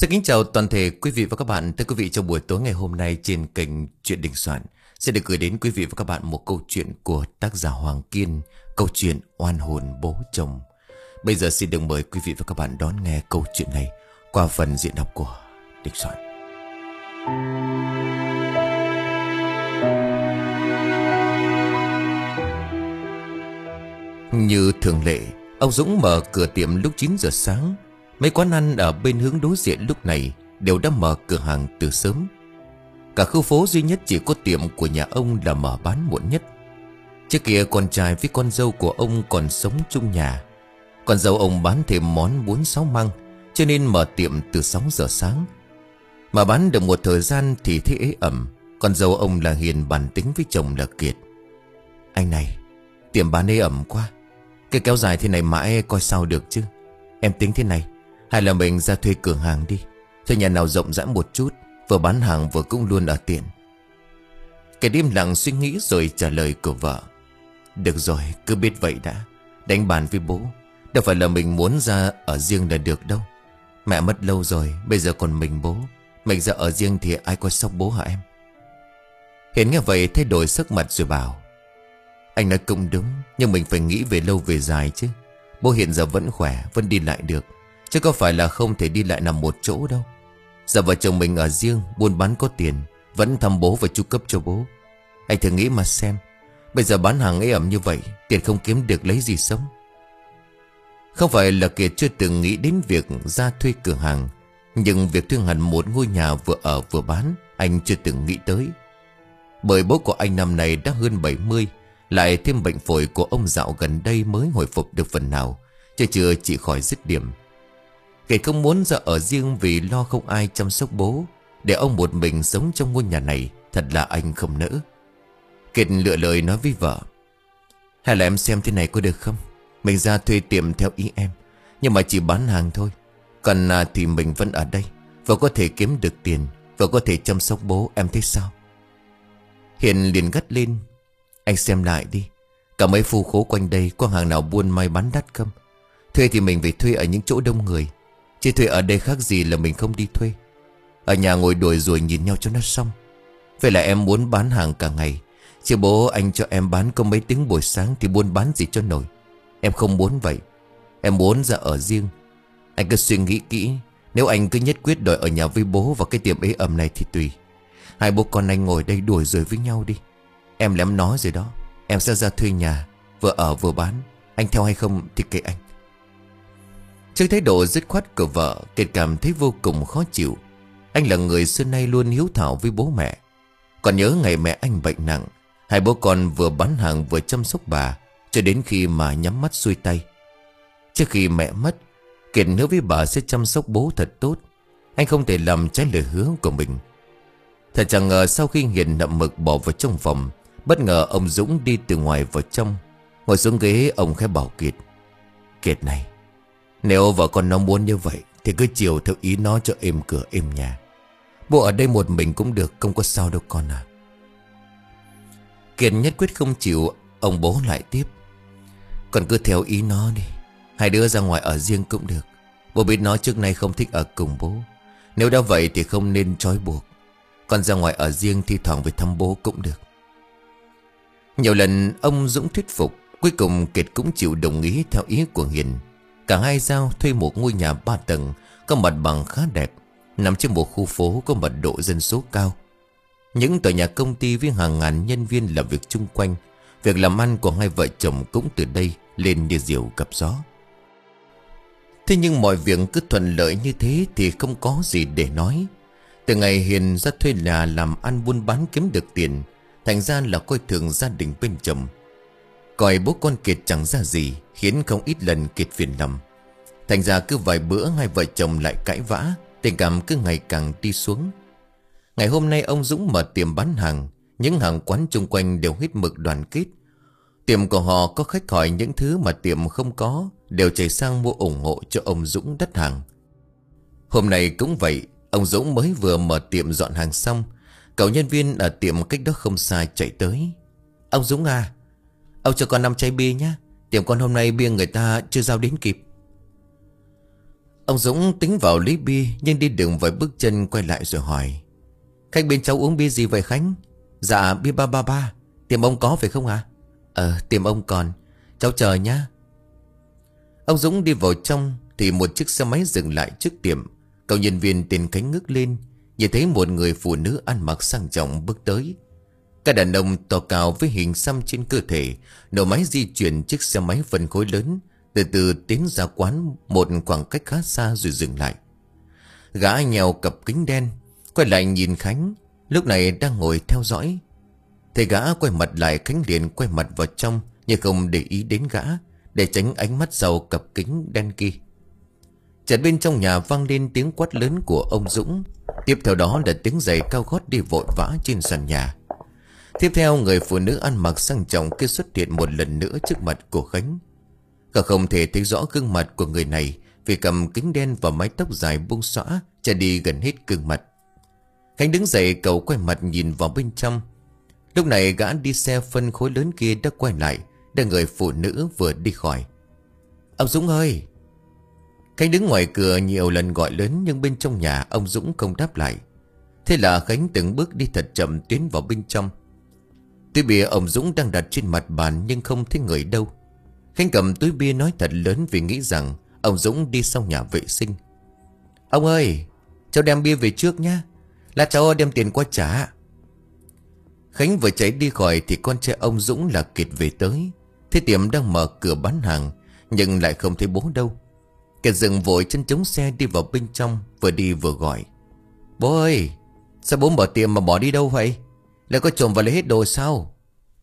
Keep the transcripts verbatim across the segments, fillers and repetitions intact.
Xin kính chào toàn thể quý vị và các bạn. Thưa quý vị, trong buổi tối ngày hôm nay trên kênh Chuyện Đình Soạn sẽ được gửi đến quý vị và các bạn một câu chuyện của tác giả Hoàng Kiên, câu chuyện Oan hồn bố chồng. Bây giờ xin được mời quý vị và các bạn đón nghe câu chuyện này qua phần diễn đọc của Đình Soạn. Như thường lệ, ông Dũng mở cửa tiệm lúc chín giờ sáng. Mấy quán ăn ở bên hướng đối diện lúc này đều đã mở cửa hàng từ sớm. Cả khu phố duy nhất chỉ có tiệm của nhà ông là mở bán muộn nhất. Trước kia con trai với con dâu của ông còn sống chung nhà. Con dâu ông bán thêm món bún sáu măng, cho nên mở tiệm từ sáu giờ sáng. Mà bán được một thời gian thì thấy ế ẩm. Con dâu ông là Hiền bàn tính với chồng là Kiệt: "Anh này, tiệm bán ế ẩm quá. Cái kéo dài thế này mãi coi sao được chứ. Em tính thế này, hay là mình ra thuê cửa hàng đi, thuê nhà nào rộng rãi một chút, vừa bán hàng vừa cũng luôn ở tiện." Cái đêm lặng suy nghĩ rồi trả lời của vợ: "Được rồi, cứ biết vậy đã. Đánh bàn với bố, đâu phải là mình muốn ra ở riêng là được đâu. Mẹ mất lâu rồi, bây giờ còn mình bố. Mình ra ở riêng thì ai coi sóc bố hả em?" Hiền nghe vậy thay đổi sắc mặt rồi bảo: "Anh nói cũng đúng, nhưng mình phải nghĩ về lâu về dài chứ. Bố hiện giờ vẫn khỏe, vẫn đi lại được, chứ có phải là không thể đi lại nằm một chỗ đâu. Giờ vợ chồng mình ở riêng, buôn bán có tiền, vẫn thăm bố và chu cấp cho bố. Anh thử nghĩ mà xem, bây giờ bán hàng ế ẩm như vậy, tiền không kiếm được lấy gì sống." Không phải là Kiệt chưa từng nghĩ đến việc ra thuê cửa hàng, nhưng việc thuê hẳn một ngôi nhà vừa ở vừa bán anh chưa từng nghĩ tới. Bởi bố của anh năm nay đã hơn bảy mươi, lại thêm bệnh phổi của ông dạo gần đây mới hồi phục được phần nào, chứ chưa chỉ khỏi dứt điểm. Kiệt không muốn ra ở riêng vì lo không ai chăm sóc bố. Để ông một mình sống trong ngôi nhà này, thật là anh không nỡ. Kiệt lựa lời nói với vợ: "Hay là em xem thế này có được không? Mình ra thuê tiệm theo ý em, nhưng mà chỉ bán hàng thôi. Còn à, thì mình vẫn ở đây, vừa có thể kiếm được tiền, vừa có thể chăm sóc bố, em thấy sao?" Hiền liền gắt lên: "Anh xem lại đi, cả mấy khu phố quanh đây có hàng nào buôn may bán đắt không? Thuê thì mình phải thuê ở những chỗ đông người, chứ thuê ở đây khác gì là mình không đi thuê. Ở nhà ngồi đuổi rồi nhìn nhau cho nó xong. Vậy là em muốn bán hàng cả ngày, chứ bố anh cho em bán có mấy tiếng buổi sáng thì buôn bán gì cho nổi. Em không muốn vậy. Em muốn ra ở riêng. Anh cứ suy nghĩ kỹ, nếu anh cứ nhất quyết đòi ở nhà với bố và cái tiệm ế ẩm này thì tùy. Hai bố con anh ngồi đây đuổi rồi với nhau đi. Em lém nói rồi đó, em sẽ ra thuê nhà, vừa ở vừa bán. Anh theo hay không thì kệ anh." Trước thái độ dứt khoát của vợ, Kiệt cảm thấy vô cùng khó chịu. Anh là người xưa nay luôn hiếu thảo với bố mẹ. Còn nhớ ngày mẹ anh bệnh nặng, hai bố con vừa bán hàng vừa chăm sóc bà, cho đến khi mà nhắm mắt xuôi tay. Trước khi mẹ mất, Kiệt hứa với bà sẽ chăm sóc bố thật tốt. Anh không thể làm trái lời hứa của mình. Thật chẳng ngờ sau khi Hiền nậm mực bỏ vào trong phòng, bất ngờ ông Dũng đi từ ngoài vào trong. Ngồi xuống ghế, ông khẽ bảo Kiệt: "Kiệt này, nếu vợ con nó muốn như vậy thì cứ chiều theo ý nó cho êm cửa êm nhà. Bố ở đây một mình cũng được, không có sao đâu con à." Kiệt nhất quyết không chịu. Ông bố lại tiếp: "Con cứ theo ý nó đi, hai đứa ra ngoài ở riêng cũng được. Bố biết nó trước nay không thích ở cùng bố. Nếu đã vậy thì không nên trói buộc. Con ra ngoài ở riêng thi thoảng về thăm bố cũng được." Nhiều lần ông Dũng thuyết phục, cuối cùng Kiệt cũng chịu đồng ý theo ý của Hiền. Cả hai giao thuê một ngôi nhà ba tầng, có mặt bằng khá đẹp, nằm trên một khu phố có mật độ dân số cao. Những tòa nhà công ty với hàng ngàn nhân viên làm việc chung quanh. Việc làm ăn của hai vợ chồng cũng từ đây lên như diều gặp gió. Thế nhưng mọi việc cứ thuận lợi như thế thì không có gì để nói. Từ ngày Hiền ra thuê nhà làm ăn buôn bán kiếm được tiền, thành ra là coi thường gia đình bên chồng. Coi bố con Kiệt chẳng ra gì, khiến không ít lần Kiệt phiền lòng. Thành ra cứ vài bữa hai vợ chồng lại cãi vã, tình cảm cứ ngày càng đi xuống. Ngày hôm nay ông Dũng mở tiệm bán hàng, những hàng quán chung quanh đều hết mực đoàn kết. Tiệm của họ có khách hỏi những thứ mà tiệm không có, đều chạy sang mua ủng hộ cho ông Dũng đắt hàng. Hôm nay cũng vậy, ông Dũng mới vừa mở tiệm dọn hàng xong, cậu nhân viên ở tiệm cách đó không xa chạy tới: "Ông Dũng à, ông cho con năm chai bia nhé. Tiệm con hôm nay bia người ta chưa giao đến kịp." Ông Dũng tính vào lấy bia, nhưng đi đường vài bước chân quay lại rồi hỏi: Khách bên cháu uống bia gì vậy Khánh? Dạ bia ba ba ba. Tiệm ông có phải không ạ? À? Ờ tiệm ông còn. Cháu chờ nhá. Ông Dũng đi vào trong thì một chiếc xe máy dừng lại trước tiệm. Cậu nhân viên tên Khánh ngước lên, nhìn thấy một người phụ nữ ăn mặc sang trọng bước tới. Các đàn ông to cao với hình xăm trên cơ thể, nổ máy di chuyển chiếc xe máy phân khối lớn, từ từ tiến ra quán một khoảng cách khá xa rồi dừng lại. Gã nhèo cặp kính đen quay lại nhìn Khánh, lúc này đang ngồi theo dõi. Thấy gã quay mặt lại, Khánh liền quay mặt vào trong, nhưng không để ý đến gã, để tránh ánh mắt sau cặp kính đen kia. Chợt bên trong nhà vang lên tiếng quát lớn của ông Dũng. Tiếp theo đó là tiếng giày cao gót đi vội vã trên sàn nhà. Tiếp theo người phụ nữ ăn mặc sang trọng kia xuất hiện một lần nữa trước mặt của Khánh. Cậu không thể thấy rõ gương mặt của người này vì cầm kính đen và mái tóc dài buông xõa che đi gần hết gương mặt. Khánh đứng dậy, cậu quay mặt nhìn vào bên trong. Lúc này gã đi xe phân khối lớn kia đã quay lại, để người phụ nữ vừa đi khỏi. Ông Dũng ơi! Khánh đứng ngoài cửa nhiều lần gọi lớn, nhưng bên trong nhà ông Dũng không đáp lại. Thế là Khánh từng bước đi thật chậm tiến vào bên trong. Túi bia ông Dũng đang đặt trên mặt bàn nhưng không thấy người đâu. Khánh cầm túi bia nói thật lớn vì nghĩ rằng ông Dũng đi sau nhà vệ sinh. Ông ơi! Cháu đem bia về trước nhá, là cháu đem tiền qua trả. Khánh vừa chạy đi khỏi thì con trai ông Dũng là Kiệt về tới. Thế tiệm đang mở cửa bán hàng, nhưng lại không thấy bố đâu. Kiệt dừng vội chân chống xe đi vào bên trong, vừa đi vừa gọi: Bố ơi! Sao bố mở tiệm mà bỏ đi đâu vậy? Lại có trộm vào lấy hết đồ sao?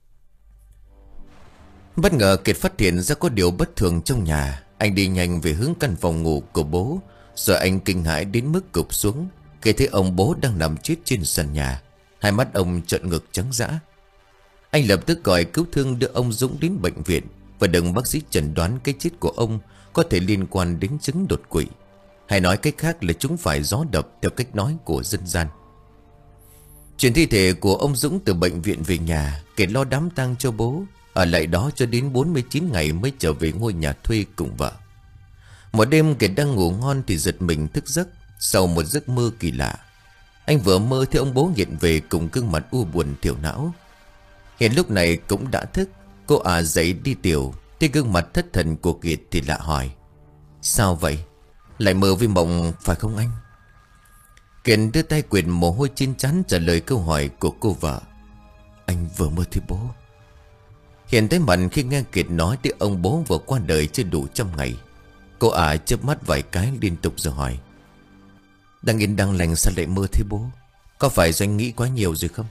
Bất ngờ Kiệt phát hiện ra có điều bất thường trong nhà. Anh đi nhanh về hướng căn phòng ngủ của bố, rồi anh kinh hãi đến mức gục xuống khi thấy ông bố đang nằm chết trên sàn nhà. Hai mắt ông trợn ngược trắng dã. Anh lập tức gọi cứu thương đưa ông Dũng đến bệnh viện, và đừng bác sĩ chẩn đoán cái chết của ông có thể liên quan đến chứng đột quỵ, hay nói cách khác là chúng phải gió đập theo cách nói của dân gian. Chuyển thi thể của ông Dũng từ bệnh viện về nhà, Kiệt lo đám tang cho bố, ở lại đó cho đến bốn mươi chín ngày mới trở về ngôi nhà thuê cùng vợ. Một đêm Kiệt đang ngủ ngon thì giật mình thức giấc sau một giấc mơ kỳ lạ. Anh vừa mơ thấy ông bố hiện về cùng gương mặt u buồn thiểu não. Hiện lúc này cũng đã thức. Cô à dậy đi tiểu, thấy gương mặt thất thần của Kiệt thì lạ hỏi: Sao vậy? Lại mơ với mộng phải không anh? Kiệt đưa tay quệt mồ hôi trên trán trả lời câu hỏi của cô vợ: Anh vừa mơ thấy bố. Hiện thấy mặt khi nghe Kiệt nói tới ông bố vừa qua đời chưa đủ trăm ngày. Cô ả chớp mắt vài cái liên tục rồi hỏi: Đang yên đang lành sao lại mơ thấy bố? Có phải do anh nghĩ quá nhiều rồi không?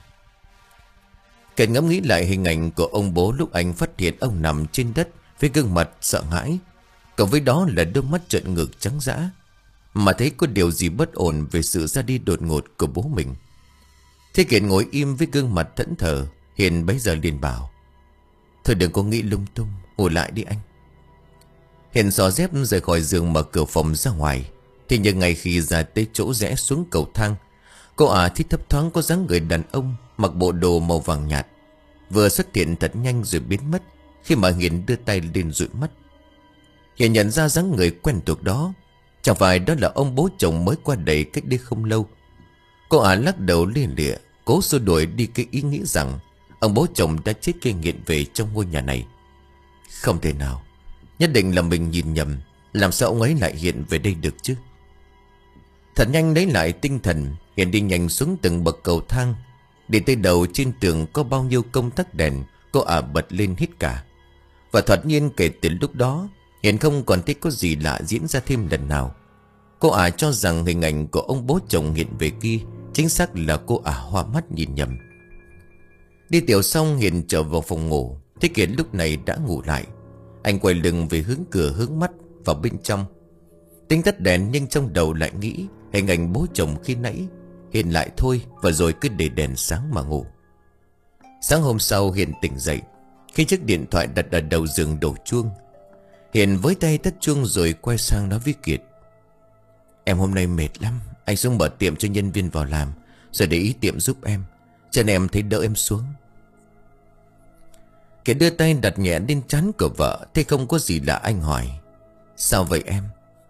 Kiệt ngẫm nghĩ lại hình ảnh của ông bố lúc anh phát hiện ông nằm trên đất với gương mặt sợ hãi, cộng với đó là đôi mắt trợn ngược trắng dã, mà thấy có điều gì bất ổn về sự ra đi đột ngột của bố mình. Thế Kiệt ngồi im với gương mặt thẫn thờ. Hiền bấy giờ liền bảo: Thôi đừng có nghĩ lung tung, ngồi lại đi anh. Hiền xỏ dép rời khỏi giường, mở cửa phòng ra ngoài. Thì nhưng ngay khi ra tới chỗ rẽ xuống cầu thang, cô ả thì thấp thoáng có dáng người đàn ông mặc bộ đồ màu vàng nhạt vừa xuất hiện thật nhanh rồi biến mất khi mà Hiền đưa tay lên dụi mắt. Hiền nhận ra dáng người quen thuộc đó, chẳng phải đó là ông bố chồng mới qua đời cách đây không lâu. Cô ả lắc đầu lia lịa, cố xua đuổi đi cái ý nghĩ rằng ông bố chồng đã chết khi nghiện về trong ngôi nhà này. Không thể nào, nhất định là mình nhìn nhầm. Làm sao ông ấy lại hiện về đây được chứ? Thật nhanh lấy lại tinh thần, Hiền đi nhanh xuống từng bậc cầu thang. Đi tới đầu trên tường có bao nhiêu công tắc đèn, cô ả bật lên hết cả. Và thoạt nhiên kể từ lúc đó, Hiền không còn thấy có gì lạ diễn ra thêm lần nào. Cô ả cho rằng hình ảnh của ông bố chồng hiện về kia chính xác là cô ả hoa mắt nhìn nhầm. Đi tiểu xong, Hiền trở vào phòng ngủ. Thế Kiệt lúc này đã ngủ lại. Anh quay lưng về hướng cửa, hướng mắt vào bên trong. Tính tắt đèn nhưng trong đầu lại nghĩ hình ảnh bố chồng khi nãy. Hiền lại thôi và rồi cứ để đèn sáng mà ngủ. Sáng hôm sau Hiền tỉnh dậy khi chiếc điện thoại đặt ở đầu giường đổ chuông. Hiền với tay tắt chuông rồi quay sang nói với Kiệt: Em hôm nay mệt lắm, anh xuống mở tiệm cho nhân viên vào làm, rồi để ý tiệm giúp em, chân em thấy đỡ em xuống. Kiệt đưa tay đặt nhẹ lên trán của vợ. Thế không có gì lạ, anh hỏi: Sao vậy em?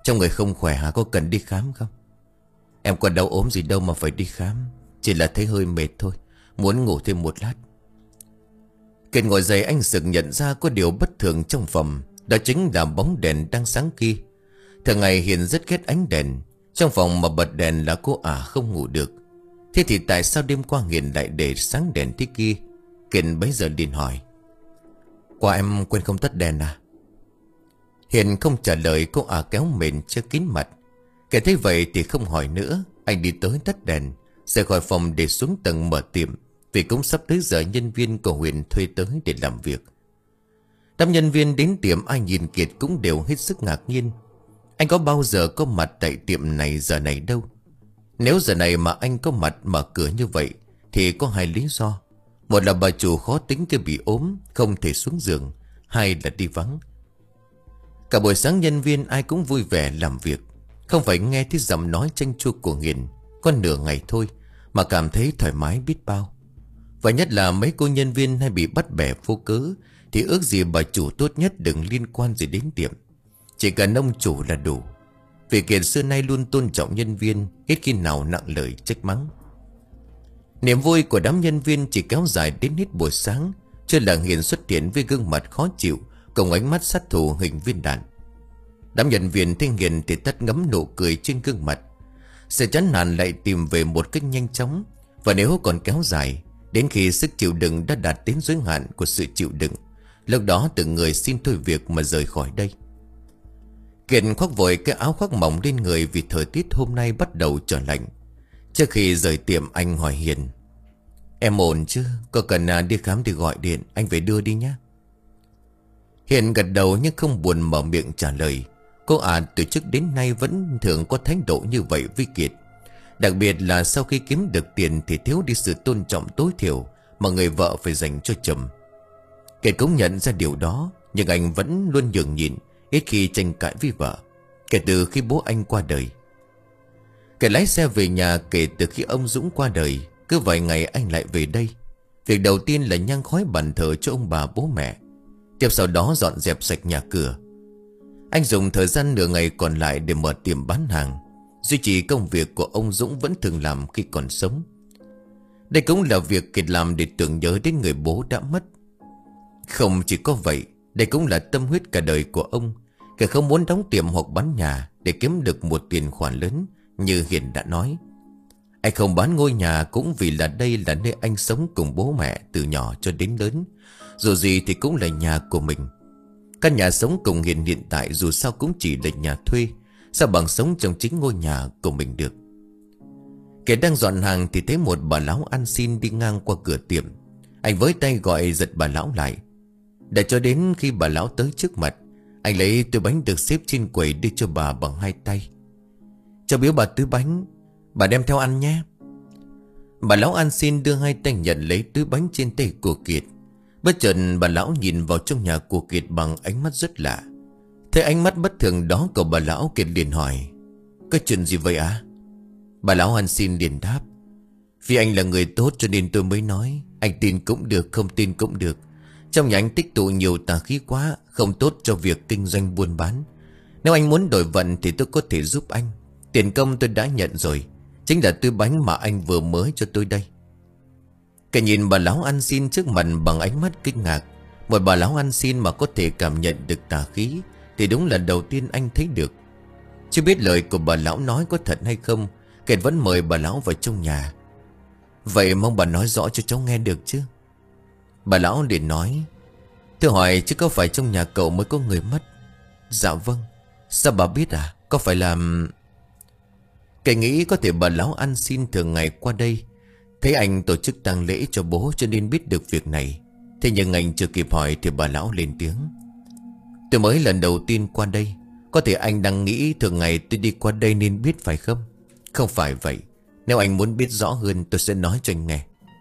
Trong người không khỏe hả, có cần đi khám không? Em có đau ốm gì đâu mà phải đi khám. Chỉ là thấy hơi mệt thôi, muốn ngủ thêm một lát. Kiệt ngồi dậy, anh sực nhận ra có điều bất thường trong phòng. Đó chính là bóng đèn đang sáng kia. Thường ngày Hiền rất ghét ánh đèn. Trong phòng mà bật đèn là cô ả không ngủ được. Thế thì tại sao đêm qua Hiền lại để sáng đèn thế kia? Kiệt bấy giờ liền hỏi: Qua em quên không tắt đèn à? Hiền không trả lời, cô ả kéo mền che kín mặt. Kiệt thấy vậy thì không hỏi nữa. Anh đi tới tắt đèn, rời khỏi phòng để xuống tầng mở tiệm. Vì cũng sắp tới giờ nhân viên của huyện thuê tới để làm việc. Đám nhân viên đến tiệm ai nhìn Kiệt cũng đều hết sức ngạc nhiên. Anh có bao giờ có mặt tại tiệm này giờ này đâu. Nếu giờ này mà anh có mặt mở cửa như vậy thì có hai lý do. Một là bà chủ khó tính kia bị ốm, không thể xuống giường. Hai là đi vắng. Cả buổi sáng nhân viên ai cũng vui vẻ làm việc. Không phải nghe thấy giọng nói chanh chua của Hiền có nửa ngày thôi mà cảm thấy thoải mái biết bao. Và nhất là mấy cô nhân viên hay bị bắt bẻ vô cớ thì ước gì bà chủ tốt nhất đừng liên quan gì đến tiệm. Chỉ cần ông chủ là đủ. Vì Kiệt xưa nay luôn tôn trọng nhân viên, ít khi nào nặng lời trách mắng. Niềm vui của đám nhân viên chỉ kéo dài đến hết buổi sáng. Chưa là Hiền xuất hiện với gương mặt khó chịu cùng ánh mắt sát thủ hình viên đạn. Đám nhân viên thấy Hiền thì tắt ngấm nụ cười trên gương mặt. Sự chán nản lại tìm về một cách nhanh chóng. Và nếu còn kéo dài đến khi sức chịu đựng đã đạt đến giới hạn của sự chịu đựng, lúc đó từng người xin thôi việc mà rời khỏi đây. Kiệt khoác vội cái áo khoác mỏng lên người vì thời tiết hôm nay bắt đầu trở lạnh. Trước khi rời tiệm anh hỏi Hiền: Em ổn chứ? Có cần đi khám thì gọi điện, anh phải đưa đi nhé. Hiền gật đầu nhưng không buồn mở miệng trả lời. Cô ả từ trước đến nay vẫn thường có thái độ như vậy với Kiệt. Đặc biệt là sau khi kiếm được tiền thì thiếu đi sự tôn trọng tối thiểu mà người vợ phải dành cho chồng. Kiệt cũng nhận ra điều đó, nhưng anh vẫn luôn nhường nhịn, ít khi tranh cãi với vợ. Kể từ khi bố anh qua đời. Kiệt lái xe về nhà kể từ khi ông Dũng qua đời. Cứ vài ngày anh lại về đây. Việc đầu tiên là nhang khói bàn thờ cho ông bà bố mẹ. Tiếp sau đó dọn dẹp sạch nhà cửa. Anh dùng thời gian nửa ngày còn lại để mở tiệm bán hàng, duy trì công việc của ông Dũng vẫn thường làm khi còn sống. Đây cũng là việc Kiệt làm để tưởng nhớ đến người bố đã mất. Không chỉ có vậy, đây cũng là tâm huyết cả đời của ông. Kiệt không muốn đóng tiệm hoặc bán nhà để kiếm được một tiền khoản lớn như Hiền đã nói. Anh không bán ngôi nhà cũng vì là đây là nơi anh sống cùng bố mẹ từ nhỏ cho đến lớn. Dù gì thì cũng là nhà của mình. Căn nhà sống cùng Hiền hiện tại dù sao cũng chỉ là nhà thuê, sao bằng sống trong chính ngôi nhà của mình được. Kẻ đang dọn hàng thì thấy một bà lão ăn xin đi ngang qua cửa tiệm. Anh với tay gọi giật bà lão lại. Để cho đến khi bà lão tới trước mặt, anh lấy túi bánh được xếp trên quầy đưa cho bà bằng hai tay. Cho biếu bà túi bánh, bà đem theo ăn nhé. Bà lão ăn xin đưa hai tay nhận lấy túi bánh trên tay của Kiệt. Bất chợt bà lão nhìn vào trong nhà của Kiệt bằng ánh mắt rất lạ. Thấy ánh mắt bất thường đó của bà lão, Kiệt liền hỏi: Có chuyện gì vậy à? Bà lão ăn xin liền đáp: Vì anh là người tốt cho nên tôi mới nói. Anh tin cũng được, không tin cũng được. Trong nhà anh tích tụ nhiều tà khí quá, không tốt cho việc kinh doanh buôn bán. Nếu anh muốn đổi vận thì tôi có thể giúp anh. Tiền công tôi đã nhận rồi, chính là túi bánh mà anh vừa mới cho tôi đây. Cả nhìn bà lão ăn xin trước mặt bằng ánh mắt kinh ngạc. Một bà lão ăn xin mà có thể cảm nhận được tà khí thì đúng là đầu tiên anh thấy được. Chưa biết lời của bà lão nói có thật hay không, Kiệt vẫn mời bà lão vào trong nhà. Vậy mong bà nói rõ cho cháu nghe được chứ? Bà lão liền nói: Thưa hỏi chứ có phải trong nhà cậu mới có người mất? Dạ vâng. Sao bà biết à? Có phải là... Kẻ nghĩ có thể bà lão ăn xin thường ngày qua đây, thấy anh tổ chức tang lễ cho bố cho nên biết được việc này. Thế nhưng anh chưa kịp hỏi thì bà lão lên tiếng: Tôi mới lần đầu tiên qua đây. Có thể anh đang nghĩ thường ngày tôi đi qua đây nên biết phải không? Không phải vậy. Nếu anh muốn biết rõ hơn tôi sẽ nói cho anh nghe.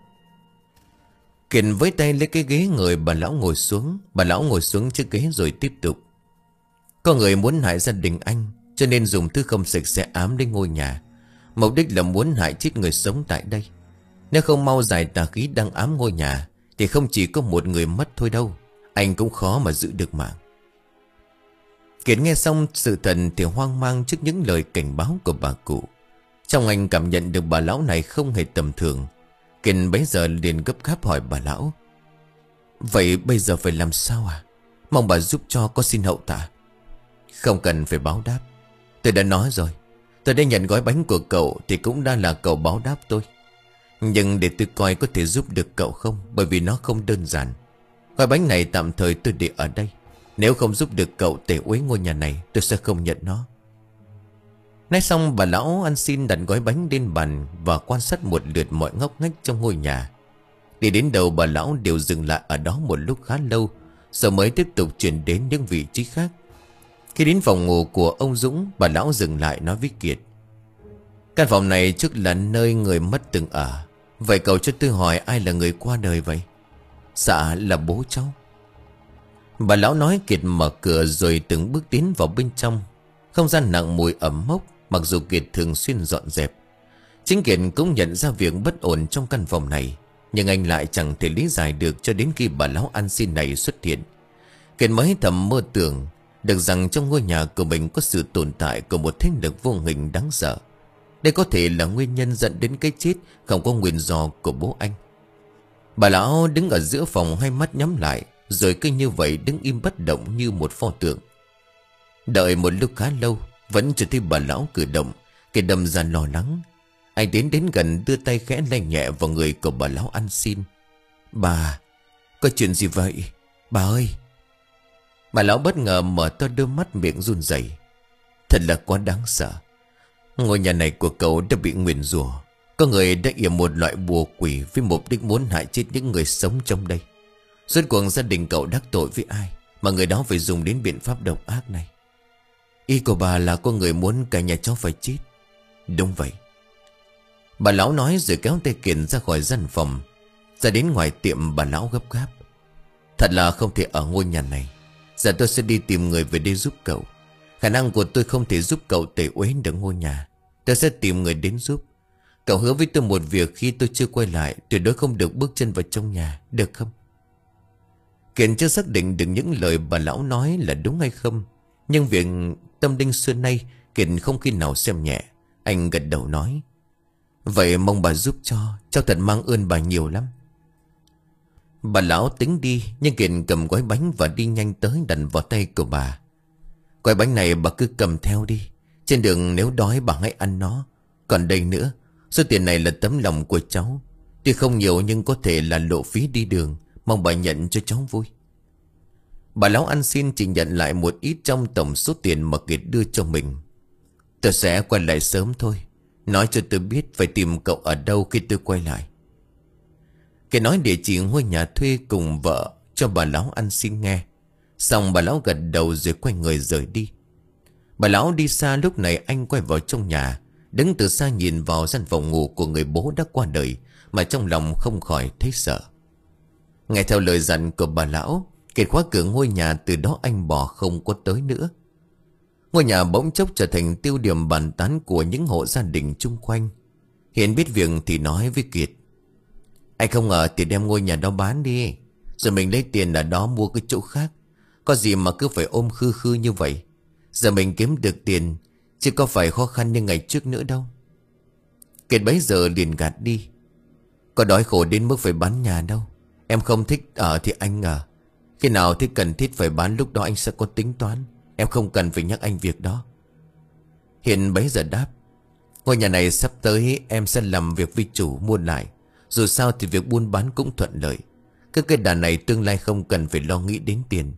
Kiệt với tay lấy cái ghế ngồi bà lão ngồi xuống. Bà lão ngồi xuống chiếc ghế rồi tiếp tục: Có người muốn hại gia đình anh, cho nên dùng thứ không sạch sẽ ám đến ngôi nhà. Mục đích là muốn hại chết người sống tại đây. Nếu không mau giải tà khí đang ám ngôi nhà thì không chỉ có một người mất thôi đâu, anh cũng khó mà giữ được mạng. Kiệt nghe xong sự thật thì hoang mang trước những lời cảnh báo của bà cụ. Trong anh cảm nhận được bà lão này không hề tầm thường. Kiệt bấy giờ liền gấp gáp hỏi bà lão: Vậy bây giờ phải làm sao à? Mong bà giúp cho, có xin hậu tạ. Không cần phải báo đáp. Tôi đã nói rồi, tôi đã nhận gói bánh của cậu thì cũng đã là cậu báo đáp tôi. Nhưng để tôi coi có thể giúp được cậu không, bởi vì nó không đơn giản. Gói bánh này tạm thời tôi để ở đây. Nếu không giúp được cậu tể uế ngôi nhà này, tôi sẽ không nhận nó. Nói xong bà lão ăn xin đặt gói bánh lên bàn và quan sát một lượt mọi ngóc ngách trong ngôi nhà. Đi đến đầu bà lão đều dừng lại ở đó một lúc khá lâu, rồi mới tiếp tục chuyển đến những vị trí khác. Khi đến phòng ngủ của ông Dũng, bà lão dừng lại nói với Kiệt: Căn phòng này trước là nơi người mất từng ở. Vậy cậu cho tôi hỏi ai là người qua đời vậy? Dạ là bố cháu. Bà lão nói. Kiệt mở cửa rồi từng bước tiến vào bên trong. Không gian nặng mùi ẩm mốc, mặc dù Kiệt thường xuyên dọn dẹp. Chính Kiệt cũng nhận ra việc bất ổn trong căn phòng này, nhưng anh lại chẳng thể lý giải được cho đến khi bà lão ăn xin này xuất hiện. Kiệt mới thầm mơ tưởng được rằng trong ngôi nhà của mình có sự tồn tại của một thế lực vô hình đáng sợ. Đây có thể là nguyên nhân dẫn đến cái chết không có nguyên do của bố anh. Bà lão đứng ở giữa phòng, hai mắt nhắm lại, rồi cứ như vậy đứng im bất động như một pho tượng. Đợi một lúc khá lâu, vẫn chưa thấy bà lão cử động. Kiệt đâm ra lo lắng. Anh đến đến gần, đưa tay khẽ lay nhẹ vào người của bà lão ăn xin. Bà, có chuyện gì vậy? Bà ơi! Bà lão bất ngờ mở to đôi mắt, miệng run rẩy. Thật là quá đáng sợ. Ngôi nhà này của cậu đã bị nguyền rủa. Có người đã yểm một loại bùa quỷ với mục đích muốn hại chết những người sống trong đây. Rốt cuộc gia đình cậu đắc tội với ai mà người đó phải dùng đến biện pháp độc ác này? Ý của bà là có người muốn cả nhà cháu phải chết. Đúng vậy. Bà lão nói rồi kéo tay Kiệt ra khỏi gian phòng. Ra đến ngoài tiệm, bà lão gấp gáp: Thật là không thể ở ngôi nhà này. Giờ tôi sẽ đi tìm người về đây giúp cậu. Khả năng của tôi không thể giúp cậu tẩy uế được ngôi nhà. Tôi sẽ tìm người đến giúp. Cậu hứa với tôi một việc, khi tôi chưa quay lại tuyệt đối không được bước chân vào trong nhà, được không? Kiệt chưa xác định được những lời bà lão nói là đúng hay không, nhưng việc tâm linh xưa nay Kiệt không khi nào xem nhẹ. Anh gật đầu nói: Vậy mong bà giúp cho. Cháu thật mang ơn bà nhiều lắm. Bà lão tính đi, nhưng Kiệt cầm gói bánh và đi nhanh tới đặt vào tay của bà. Gói bánh này bà cứ cầm theo đi. Trên đường nếu đói bà hãy ăn nó. Còn đây nữa, số tiền này là tấm lòng của cháu. Tuy không nhiều nhưng có thể là lộ phí đi đường. Mong bà nhận cho cháu vui. Bà lão ăn xin chỉ nhận lại một ít trong tổng số tiền mà Kiệt đưa cho mình. Tôi sẽ quay lại sớm thôi. Nói cho tôi biết phải tìm cậu ở đâu khi tôi quay lại. Kiệt nói địa chỉ ngôi nhà thuê cùng vợ cho bà lão ăn xin nghe. Xong bà lão gật đầu rồi quay người rời đi. Bà lão đi xa, lúc này anh quay vào trong nhà, đứng từ xa nhìn vào gian phòng ngủ của người bố đã qua đời, mà trong lòng không khỏi thấy sợ. Nghe theo lời dặn của bà lão, Kiệt khóa cửa ngôi nhà, từ đó anh bỏ không có tới nữa. Ngôi nhà bỗng chốc trở thành tiêu điểm bàn tán của những hộ gia đình chung quanh. Hiền biết việc thì nói với Kiệt: Anh không ngờ thì đem ngôi nhà đó bán đi, rồi mình lấy tiền ở đó mua cái chỗ khác. Có gì mà cứ phải ôm khư khư như vậy. Giờ mình kiếm được tiền, chứ có phải khó khăn như ngày trước nữa đâu. Kiệt bấy giờ liền gạt đi: Có đói khổ đến mức phải bán nhà đâu. Em không thích ở thì anh ngờ. Khi nào thì cần thiết phải bán, lúc đó anh sẽ có tính toán. Em không cần phải nhắc anh việc đó. Hiền bấy giờ đáp: Ngôi nhà này sắp tới em sẽ làm việc với chủ mua lại. Dù sao thì việc buôn bán cũng thuận lợi. Cái cây đàn này tương lai không cần phải lo nghĩ đến tiền.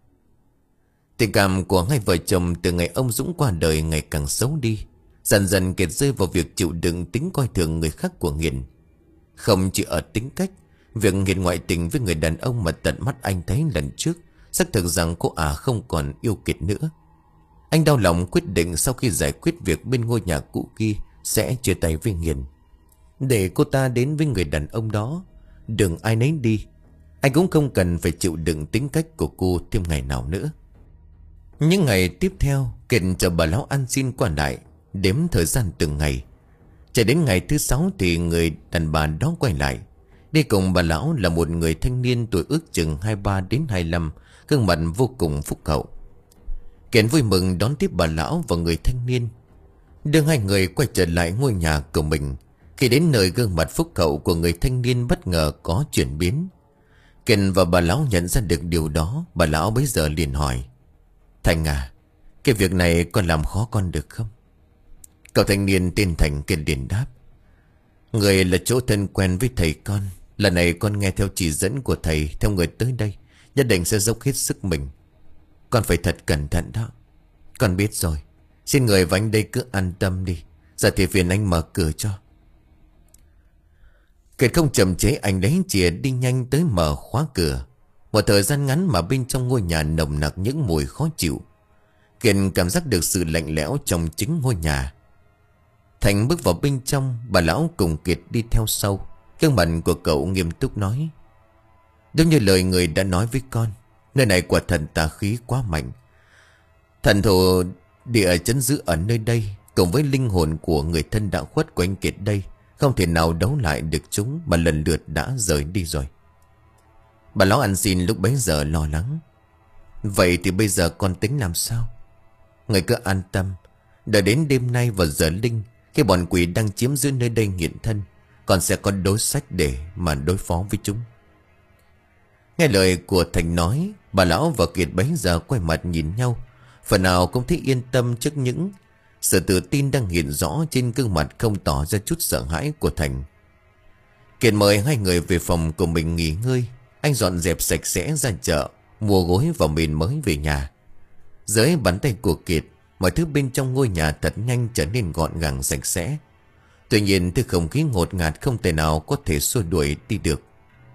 Tình cảm của hai vợ chồng từ ngày ông Dũng qua đời ngày càng xấu đi. Dần dần Kiệt rơi vào việc chịu đựng tính coi thường người khác của Hiền. Không chỉ ở tính cách, việc Hiền ngoại tình với người đàn ông mà tận mắt anh thấy lần trước xác thực rằng cô ả không còn yêu Kiệt nữa. Anh đau lòng quyết định sau khi giải quyết việc bên ngôi nhà cũ kia sẽ chia tay với Hiền, để cô ta đến với người đàn ông đó. Đừng ai nấy đi. Anh cũng không cần phải chịu đựng tính cách của cô thêm ngày nào nữa. Những ngày tiếp theo, Kiệt chờ bà lão ăn xin qua lại, đếm thời gian từng ngày. Chờ đến ngày thứ sáu thì người đàn bà đó quay lại. Đi cùng bà lão là một người thanh niên tuổi ước chừng hai mươi ba đến hai mươi lăm, gương mặt vô cùng phúc hậu. Kiệt vui mừng đón tiếp bà lão và người thanh niên, đưa hai người quay trở lại ngôi nhà của mình. Khi đến nơi, gương mặt phúc hậu của người thanh niên bất ngờ có chuyển biến. Kiệt và bà lão nhận ra được điều đó. Bà lão bấy giờ liền hỏi: Thành à, cái việc này con làm khó con được không? Cậu thanh niên tên Thành Kiệt liền đáp: Người là chỗ thân quen với thầy con. Lần này con nghe theo chỉ dẫn của thầy, theo người tới đây nhất định sẽ dốc hết sức mình. Con phải thật cẩn thận đó. Con biết rồi. Xin người và anh đây cứ an tâm đi. Giờ thì phiền anh mở cửa cho. Kiệt không chậm chế, anh lấy chìa đi nhanh tới mở khóa cửa. Một thời gian ngắn mà bên trong ngôi nhà nồng nặc những mùi khó chịu. Kiệt cảm giác được sự lạnh lẽo trong chính ngôi nhà. Thành bước vào bên trong, bà lão cùng Kiệt đi theo sau. Gương mặt của cậu nghiêm túc nói: Đúng như lời người đã nói với con, nơi này quả thần tà khí quá mạnh. Thần thổ địa trấn giữ ở nơi đây, cùng với linh hồn của người thân đã khuất của anh Kiệt đây, không thể nào đấu lại được chúng, mà lần lượt đã rời đi rồi. Bà lão ăn xin lúc bấy giờ lo lắng: Vậy thì bây giờ con tính làm sao? Người cứ an tâm, đợi đến đêm nay vào giờ linh, khi bọn quỷ đang chiếm giữ nơi đây hiện thân, con sẽ có đối sách để mà đối phó với chúng. Nghe lời của Thành nói, bà lão và Kiệt bấy giờ quay mặt nhìn nhau, phần nào cũng thấy yên tâm trước những sự tự tin đang hiện rõ trên gương mặt không tỏ ra chút sợ hãi của Thành. Kiệt mời hai người về phòng của mình nghỉ ngơi. Anh dọn dẹp sạch sẽ ra chợ, mua gối và mền mới về nhà. Dưới bàn tay của Kiệt, mọi thứ bên trong ngôi nhà thật nhanh trở nên gọn gàng sạch sẽ. Tuy nhiên, thứ không khí ngột ngạt không thể nào có thể xua đuổi đi được.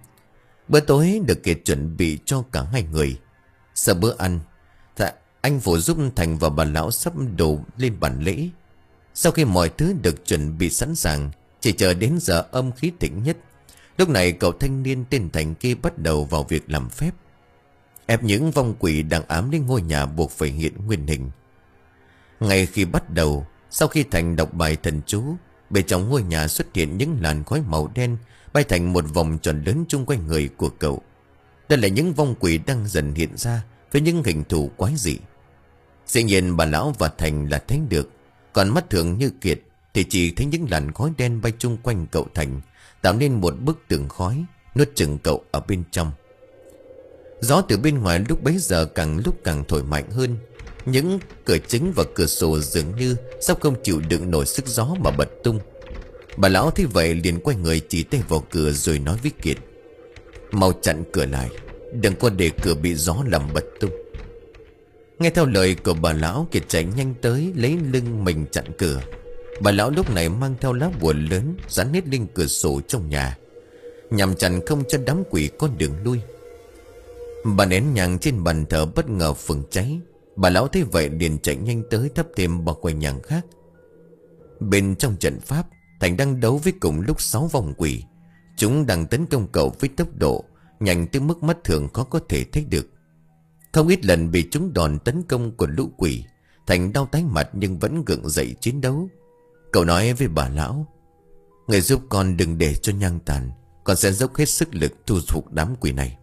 Bữa tối được Kiệt chuẩn bị cho cả hai người. Sau bữa ăn, anh phụ giúp Thành và bà lão sắp đồ lên bàn lễ. Sau khi mọi thứ được chuẩn bị sẵn sàng, chỉ chờ đến giờ âm khí thịnh nhất, lúc này cậu thanh niên tên Thành kia bắt đầu vào việc làm phép, ép những vong quỷ đang ám đến ngôi nhà buộc phải hiện nguyên hình. Ngay khi bắt đầu, sau khi Thành đọc bài thần chú, bên trong ngôi nhà xuất hiện những làn khói màu đen bay thành một vòng tròn lớn chung quanh người của cậu. Đây là những vong quỷ đang dần hiện ra với những hình thù quái dị. Dĩ nhiên bà lão và Thành là thấy được, còn mắt thường như Kiệt thì chỉ thấy những làn khói đen bay chung quanh cậu Thành, tạo nên một bức tường khói nuốt chửng cậu ở bên trong. Gió từ bên ngoài lúc bấy giờ càng lúc càng thổi mạnh hơn. Những cửa chính và cửa sổ dường như sắp không chịu đựng nổi sức gió mà bật tung. Bà lão thấy vậy liền quay người chỉ tay vào cửa rồi nói với Kiệt: Mau chặn cửa lại, đừng có để cửa bị gió làm bật tung. Nghe theo lời của bà lão, Kiệt chạy nhanh tới lấy lưng mình chặn cửa. Bà lão lúc này mang theo lá bùa lớn dán hết lên cửa sổ trong nhà, nhằm chặn không cho đám quỷ có đường lui. Bà nén nhang trên bàn thờ bất ngờ phừng cháy. Bà lão thấy vậy liền chạy nhanh tới thắp thêm bao quầy nhang khác. Bên trong trận pháp, Thành đang đấu với cùng lúc sáu vong quỷ. Chúng đang tấn công cậu với tốc độ nhanh tới mức mắt thường khó có thể thấy được. Không ít lần bị chúng đòn tấn công của lũ quỷ, Thành đau tái mặt nhưng vẫn gượng dậy chiến đấu. Cậu nói với bà lão: Người giúp con đừng để cho nhang tàn, con sẽ dốc hết sức lực thu phục đám quỷ này.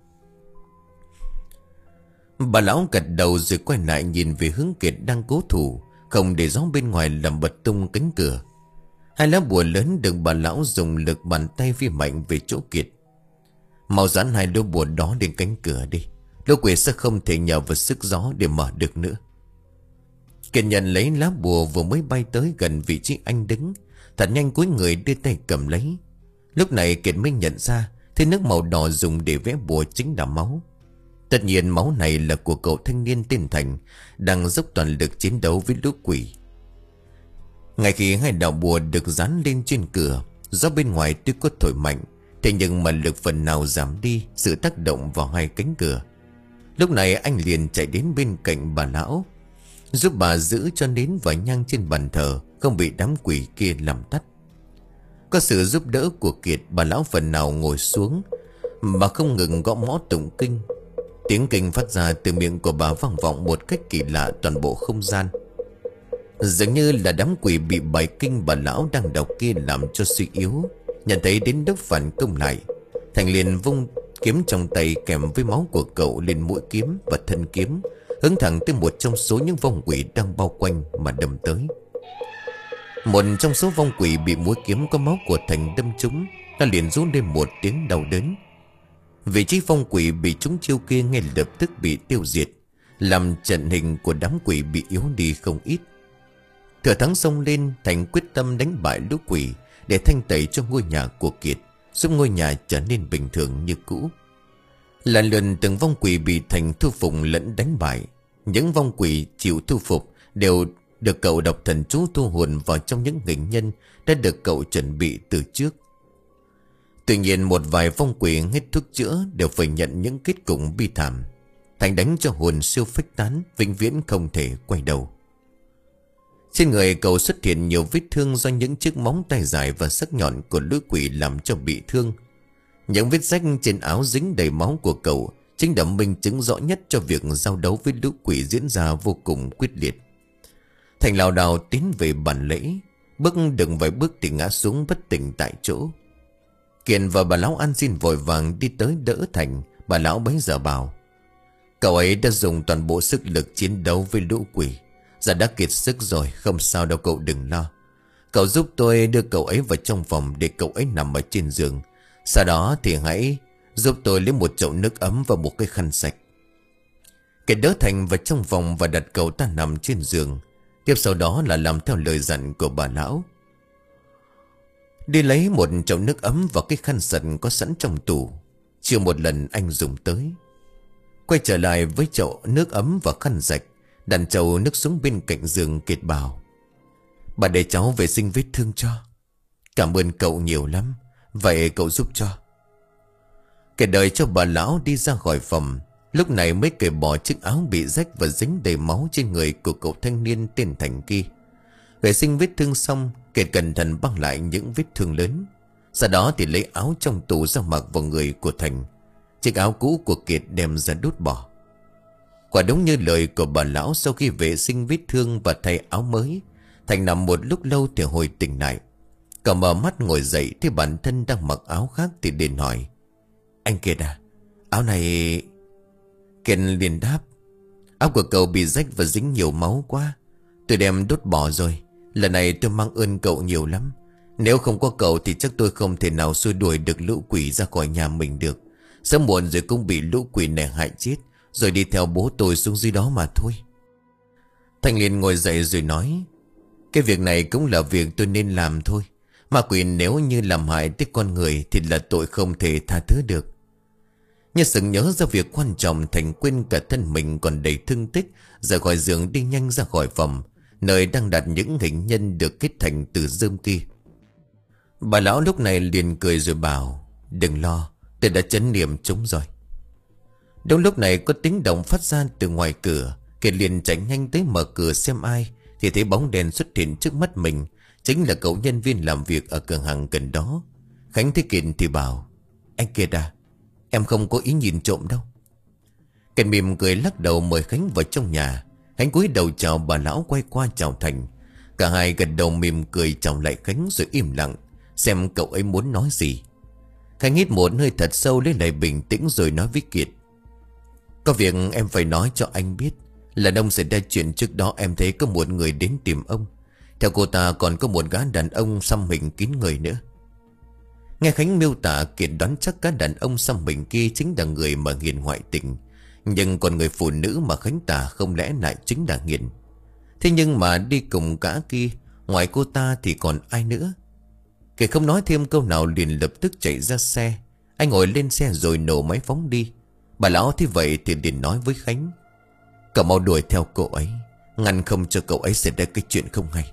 Bà lão gật đầu rồi quay lại nhìn về hướng Kiệt đang cố thủ, không để gió bên ngoài làm bật tung cánh cửa. Hai lá bùa lớn được bà lão dùng lực bàn tay phi mạnh về chỗ Kiệt. Mau dán hai lá bùa đó lên cánh cửa đi, lũ quỷ sẽ không thể nhờ vào sức gió để mở được nữa. Kiệt nhận lấy lá bùa vừa mới bay tới gần vị trí anh đứng, thật nhanh cúi người đưa tay cầm lấy. Lúc này Kiệt mới nhận ra thế nước màu đỏ dùng để vẽ bùa chính là máu. Tất nhiên máu này là của cậu thanh niên tên Thành, đang dốc toàn lực chiến đấu với lũ quỷ. Ngay khi hai đạo bùa được dán lên trên cửa, gió bên ngoài tuy có thổi mạnh, thế nhưng mà lực phần nào giảm đi sự tác động vào hai cánh cửa. Lúc này anh liền chạy đến bên cạnh bà lão, giúp bà giữ cho nến và nhang trên bàn thờ không bị đám quỷ kia làm tắt. Có sự giúp đỡ của Kiệt, bà lão phần nào ngồi xuống mà không ngừng gõ mõ tụng kinh. Tiếng kinh phát ra từ miệng của bà vang vọng một cách kỳ lạ toàn bộ không gian. Dường như là đám quỷ bị bài kinh bà lão đang đọc kia làm cho suy yếu. Nhận thấy đến lúc phản công lại, Thành liền vung kiếm trong tay kèm với máu của cậu lên mũi kiếm và thân kiếm, hướng thẳng tới một trong số những vong quỷ đang bao quanh mà đâm tới. Một trong số vong quỷ bị mũi kiếm có máu của Thành đâm trúng, nó liền rú lên một tiếng đau đớn. Vị trí vong quỷ bị trúng chiêu kia ngay lập tức bị tiêu diệt, làm trận hình của đám quỷ bị yếu đi không ít. Thừa thắng xông lên, Thành quyết tâm đánh bại lũ quỷ để thanh tẩy cho ngôi nhà của Kiệt, giúp ngôi nhà trở nên bình thường như cũ. Lần lượt từng vong quỷ bị Thành thu phục lẫn đánh bại. Những vong quỷ chịu thu phục đều được cậu đọc thần chú thu hồn vào trong những hình nhân đã được cậu chuẩn bị từ trước. Tuy nhiên một vài vong quỷ hết thuốc chữa đều phải nhận những kết cục bi thảm. Thành đánh cho hồn siêu phách tán, vĩnh viễn không thể quay đầu. Trên người cậu xuất hiện nhiều vết thương do những chiếc móng tay dài và sắc nhọn của lũ quỷ làm cho bị thương. Những vết rách trên áo dính đầy máu của cậu chính là minh chứng rõ nhất cho việc giao đấu với lũ quỷ diễn ra vô cùng quyết liệt. Thành lảo đảo tiến về bàn lễ, bước đừng vài bước thì ngã xuống bất tỉnh tại chỗ. Kiền và bà lão ăn xin vội vàng đi tới đỡ Thành. Bà lão bấy giờ bảo: cậu ấy đã dùng toàn bộ sức lực chiến đấu với lũ quỷ, giờ đã kiệt sức rồi, không sao đâu, cậu đừng lo. Cậu giúp tôi đưa cậu ấy vào trong phòng để cậu ấy nằm ở trên giường. Sau đó thì hãy giúp tôi lấy một chậu nước ấm và một cái khăn sạch. Kiệt đỡ Thành vào trong phòng và đặt cậu ta nằm trên giường. Tiếp sau đó là làm theo lời dặn của bà lão. Đi lấy một chậu nước ấm và cái khăn sạch có sẵn trong tủ. Chưa một lần anh dùng tới. Quay trở lại với chậu nước ấm và khăn sạch, đặt chậu nước xuống bên cạnh giường. Kiệt bảo: bà để cháu vệ sinh vết thương cho. Cảm ơn cậu nhiều lắm. Vậy cậu giúp cho. Kiệt đợi cho bà lão đi ra khỏi phòng, lúc này mới cởi bỏ chiếc áo bị rách và dính đầy máu trên người của cậu thanh niên tên Thành kia. Vệ sinh vết thương xong, Kiệt cẩn thận băng lại những vết thương lớn. Sau đó thì lấy áo trong tủ ra mặc vào người của Thành. Chiếc áo cũ của Kiệt đem ra đốt bỏ. Quả đúng như lời của bà lão, sau khi vệ sinh vết thương và thay áo mới, Thành nằm một lúc lâu thì hồi tỉnh lại. Cậu mở mắt ngồi dậy thì bản thân đang mặc áo khác thì liền hỏi: anh Kiệt à, áo này... Kiệt liền đáp: áo của cậu bị rách và dính nhiều máu quá, tôi đem đốt bỏ rồi. Lần này tôi mang ơn cậu nhiều lắm. Nếu không có cậu thì chắc tôi không thể nào xua đuổi được lũ quỷ ra khỏi nhà mình được. Sớm muộn rồi cũng bị lũ quỷ này hại chết, rồi đi theo bố tôi xuống dưới đó mà thôi. Thành liền ngồi dậy rồi nói: cái việc này cũng là việc tôi nên làm thôi. Ma quỷ nếu như làm hại tới con người thì là tội không thể tha thứ được. Như sực nhớ ra việc quan trọng, Thành quên cả thân mình còn đầy thương tích, rời khỏi giường đi nhanh ra khỏi phòng, nơi đang đặt những hình nhân được kết thành từ rơm kia. Bà lão lúc này liền cười rồi bảo: đừng lo, tôi đã trấn niệm chúng rồi. Đúng lúc này có tiếng động phát ra từ ngoài cửa. Kiệt liền chạy nhanh tới mở cửa xem ai, thì thấy bóng đèn xuất hiện trước mắt mình. Chính là cậu nhân viên làm việc ở cửa hàng gần đó. Khánh thấy Kiệt thì bảo: anh Kiệt à, em không có ý nhìn trộm đâu. Kiệt mỉm cười lắc đầu mời Khánh vào trong nhà. Khánh cúi đầu chào bà lão, quay qua chào Thành. Cả hai gật đầu mỉm cười chào lại Khánh rồi im lặng xem cậu ấy muốn nói gì. Khánh hít một hơi thật sâu lấy lại bình tĩnh rồi nói với Kiệt: có việc em phải nói cho anh biết. Lần ông xảy ra chuyện trước đó em thấy có một người đến tìm ông. Theo cô ta còn có một gã đàn ông xăm mình kín người nữa. Nghe Khánh miêu tả, Kiệt đoán chắc gã đàn ông xăm mình kia chính là người mà Nghiền ngoại tình. Nhưng còn người phụ nữ mà Khánh tả không lẽ lại chính là Nghiền. Thế nhưng mà đi cùng gã kia, ngoài cô ta thì còn ai nữa? Kiệt không nói thêm câu nào liền lập tức chạy ra xe. Anh ngồi lên xe rồi nổ máy phóng đi. Bà lão thấy vậy thì liền nói với Khánh: cậu mau đuổi theo cậu ấy, ngăn không cho cậu ấy xảy ra cái chuyện không hay.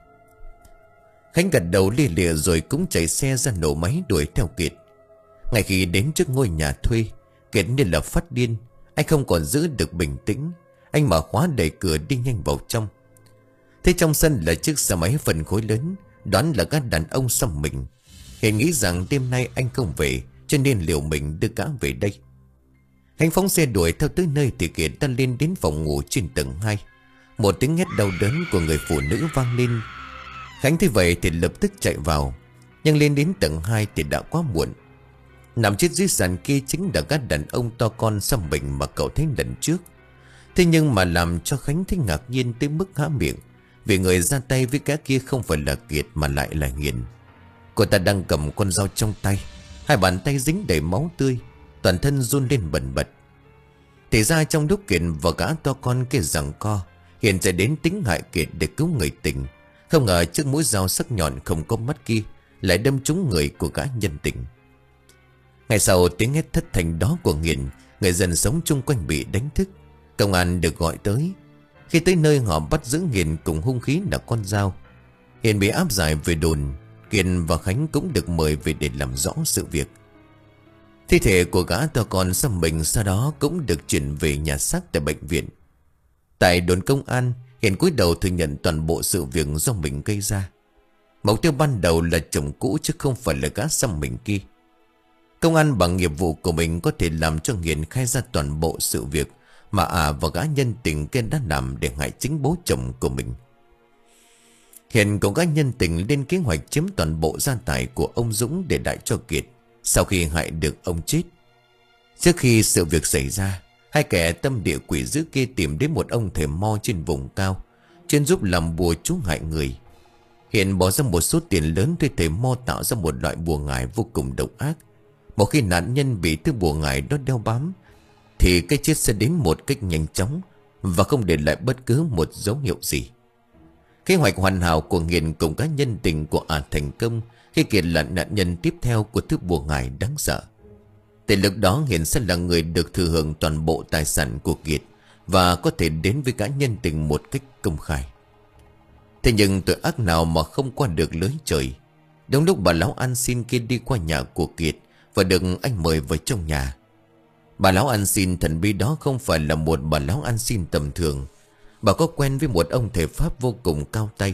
Khánh gật đầu lia lịa rồi cũng chạy xe ra nổ máy đuổi theo Kiệt. Ngay khi đến trước ngôi nhà thuê, Kiệt như là phát điên. Anh không còn giữ được bình tĩnh. Anh mở khóa đẩy cửa đi nhanh vào trong. Thế trong sân là chiếc xe máy phân khối lớn, đoán là các đàn ông xăm mình. Hiền nghĩ rằng đêm nay anh không về, cho nên liều mình đưa cả về đây. Khánh phóng xe đuổi theo tới nơi thì Kiệt đã lên đến phòng ngủ trên tầng hai. Một tiếng hét đau đớn của người phụ nữ vang lên. Khánh thấy vậy thì lập tức chạy vào. Nhưng lên đến tầng hai thì đã quá muộn. Nằm chết dưới sàn kia chính là các đàn ông to con xăm mình mà cậu thấy lần trước. Thế nhưng mà làm cho Khánh thấy ngạc nhiên tới mức há miệng, vì người ra tay với cá kia không phải là Kiệt mà lại là Hiền. Cô ta đang cầm con dao trong tay, hai bàn tay dính đầy máu tươi, toàn thân run lên bần bật. Thì ra trong lúc Kiệt và gã to con kia giằng co, Hiền sẽ đến tính hại Kiệt để cứu người tình. Không ngờ chiếc mũi dao sắc nhọn không có mắt kia lại đâm trúng người của gã nhân tình. Ngay sau tiếng hét thất thanh đó của Hiền, người dân sống chung quanh bị đánh thức. Công an được gọi tới. Khi tới nơi họ bắt giữ Hiền cùng hung khí là con dao. Hiền bị áp giải về đồn. Kiệt và Khánh cũng được mời về để làm rõ sự việc. Thi thể của gã to con xăm mình sau đó cũng được chuyển về nhà xác tại bệnh viện. Tại đồn công an, Hiền cúi đầu thừa nhận toàn bộ sự việc do mình gây ra. Mục tiêu ban đầu là chồng cũ chứ không phải là gã xăm mình kia. Công an bằng nghiệp vụ của mình có thể làm cho Hiền khai ra toàn bộ sự việc mà ả và gã nhân tình kia đã làm để hại chính bố chồng của mình. Hiền cùng gã nhân tình lên kế hoạch chiếm toàn bộ gia tài của ông Dũng để đại cho Kiệt sau khi hại được ông chết. Trước khi sự việc xảy ra, hai kẻ tâm địa quỷ dữ kia tìm đến một ông thầy mo trên vùng cao, chuyên giúp làm bùa chú hại người. Hiền bỏ ra một số tiền lớn thuê thầy mo tạo ra một loại bùa ngải vô cùng độc ác. Một khi nạn nhân bị thứ bùa ngải đó đeo bám, thì cái chết sẽ đến một cách nhanh chóng và không để lại bất cứ một dấu hiệu gì. Kế hoạch hoàn hảo của Hiền cùng các nhân tình của ả thành công khi Kiệt là nạn nhân tiếp theo của thứ bùa ngải đáng sợ. Từ lúc đó Hiền sẽ là người được thừa hưởng toàn bộ tài sản của Kiệt và có thể đến với cá nhân tình một cách công khai. Thế nhưng tội ác nào mà không qua được lưới trời. Đúng lúc bà lão ăn xin kia đi qua nhà của Kiệt và được anh mời vào trong nhà. Bà lão ăn xin thần bí đó không phải là một bà lão ăn xin tầm thường. Bà có quen với một ông thầy Pháp vô cùng cao tay.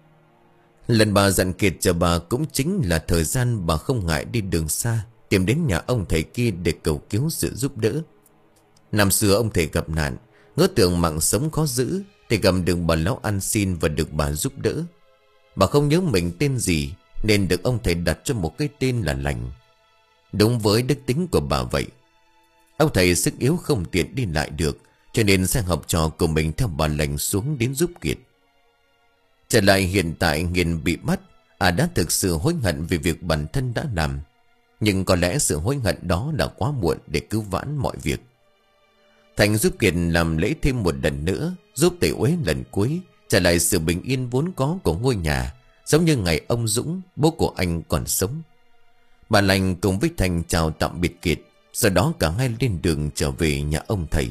Lần bà dặn Kiệt chờ bà cũng chính là thời gian bà không ngại đi đường xa tìm đến nhà ông thầy kia để cầu cứu sự giúp đỡ. Năm xưa ông thầy gặp nạn, ngỡ tưởng mạng sống khó giữ, thì gặp được bà lão ăn xin và được bà giúp đỡ. Bà không nhớ mình tên gì nên được ông thầy đặt cho một cái tên là Lành. Đúng với đức tính của bà vậy. Ông thầy sức yếu không tiện đi lại được, cho nên sẽ học trò của mình theo bà Lành xuống đến giúp Kiệt. Trở lại hiện tại Hiền bị bắt, à đã thực sự hối hận về việc bản thân đã làm. Nhưng có lẽ sự hối hận đó đã quá muộn để cứu vãn mọi việc. Thành giúp Kiệt làm lễ thêm một lần nữa, giúp tẩy uế lần cuối, trả lại sự bình yên vốn có của ngôi nhà, giống như ngày ông Dũng, bố của anh còn sống. Bà Lành cùng với Thành chào tạm biệt Kiệt, sau đó cả hai lên đường trở về nhà ông thầy.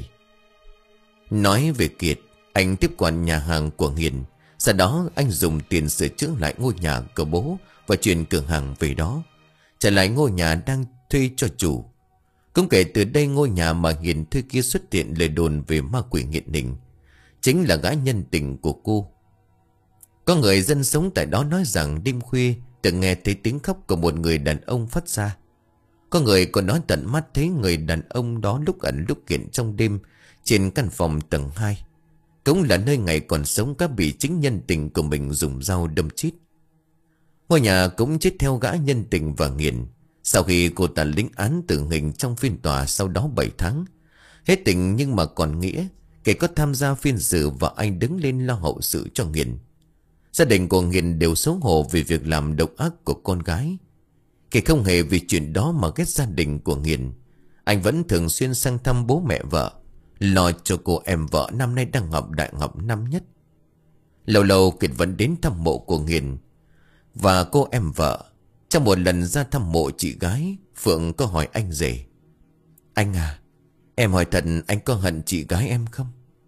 Nói về Kiệt, anh tiếp quản nhà hàng của Hiền. Sau đó anh dùng tiền sửa chữa lại ngôi nhà của bố và chuyển cửa hàng về đó, trả lại ngôi nhà đang thuê cho chủ. Cũng kể từ đây ngôi nhà mà Hiền thuê kia xuất hiện lời đồn về ma quỷ nghiện hình, chính là gã nhân tình của cô. Có người dân sống tại đó nói rằng đêm khuya từng nghe thấy tiếng khóc của một người đàn ông phát ra. Có người còn nói tận mắt thấy người đàn ông đó lúc ẩn lúc hiện trong đêm trên căn phòng tầng hai. Cũng là nơi ngày còn sống các bị chính nhân tình của mình dùng dao đâm chết. Ngôi nhà cũng chết theo gã nhân tình và Hiền. Sau khi cô ta lĩnh án tử hình trong phiên tòa sau đó bảy tháng. Hết tình nhưng mà còn nghĩa, kể có tham gia phiên xử và anh đứng lên lo hậu sự cho Hiền. Gia đình của Hiền đều xấu hổ vì việc làm độc ác của con gái. Kể không hề vì chuyện đó mà ghét gia đình của Hiền. Anh vẫn thường xuyên sang thăm bố mẹ vợ, lo cho cô em vợ năm nay đang học đại học năm nhất. Lâu lâu Kiệt vẫn đến thăm mộ của Hiền và cô em vợ. Trong một lần ra thăm mộ chị gái, Phượng có hỏi anh rể: "Anh à, em hỏi thật anh có hận chị gái em không?"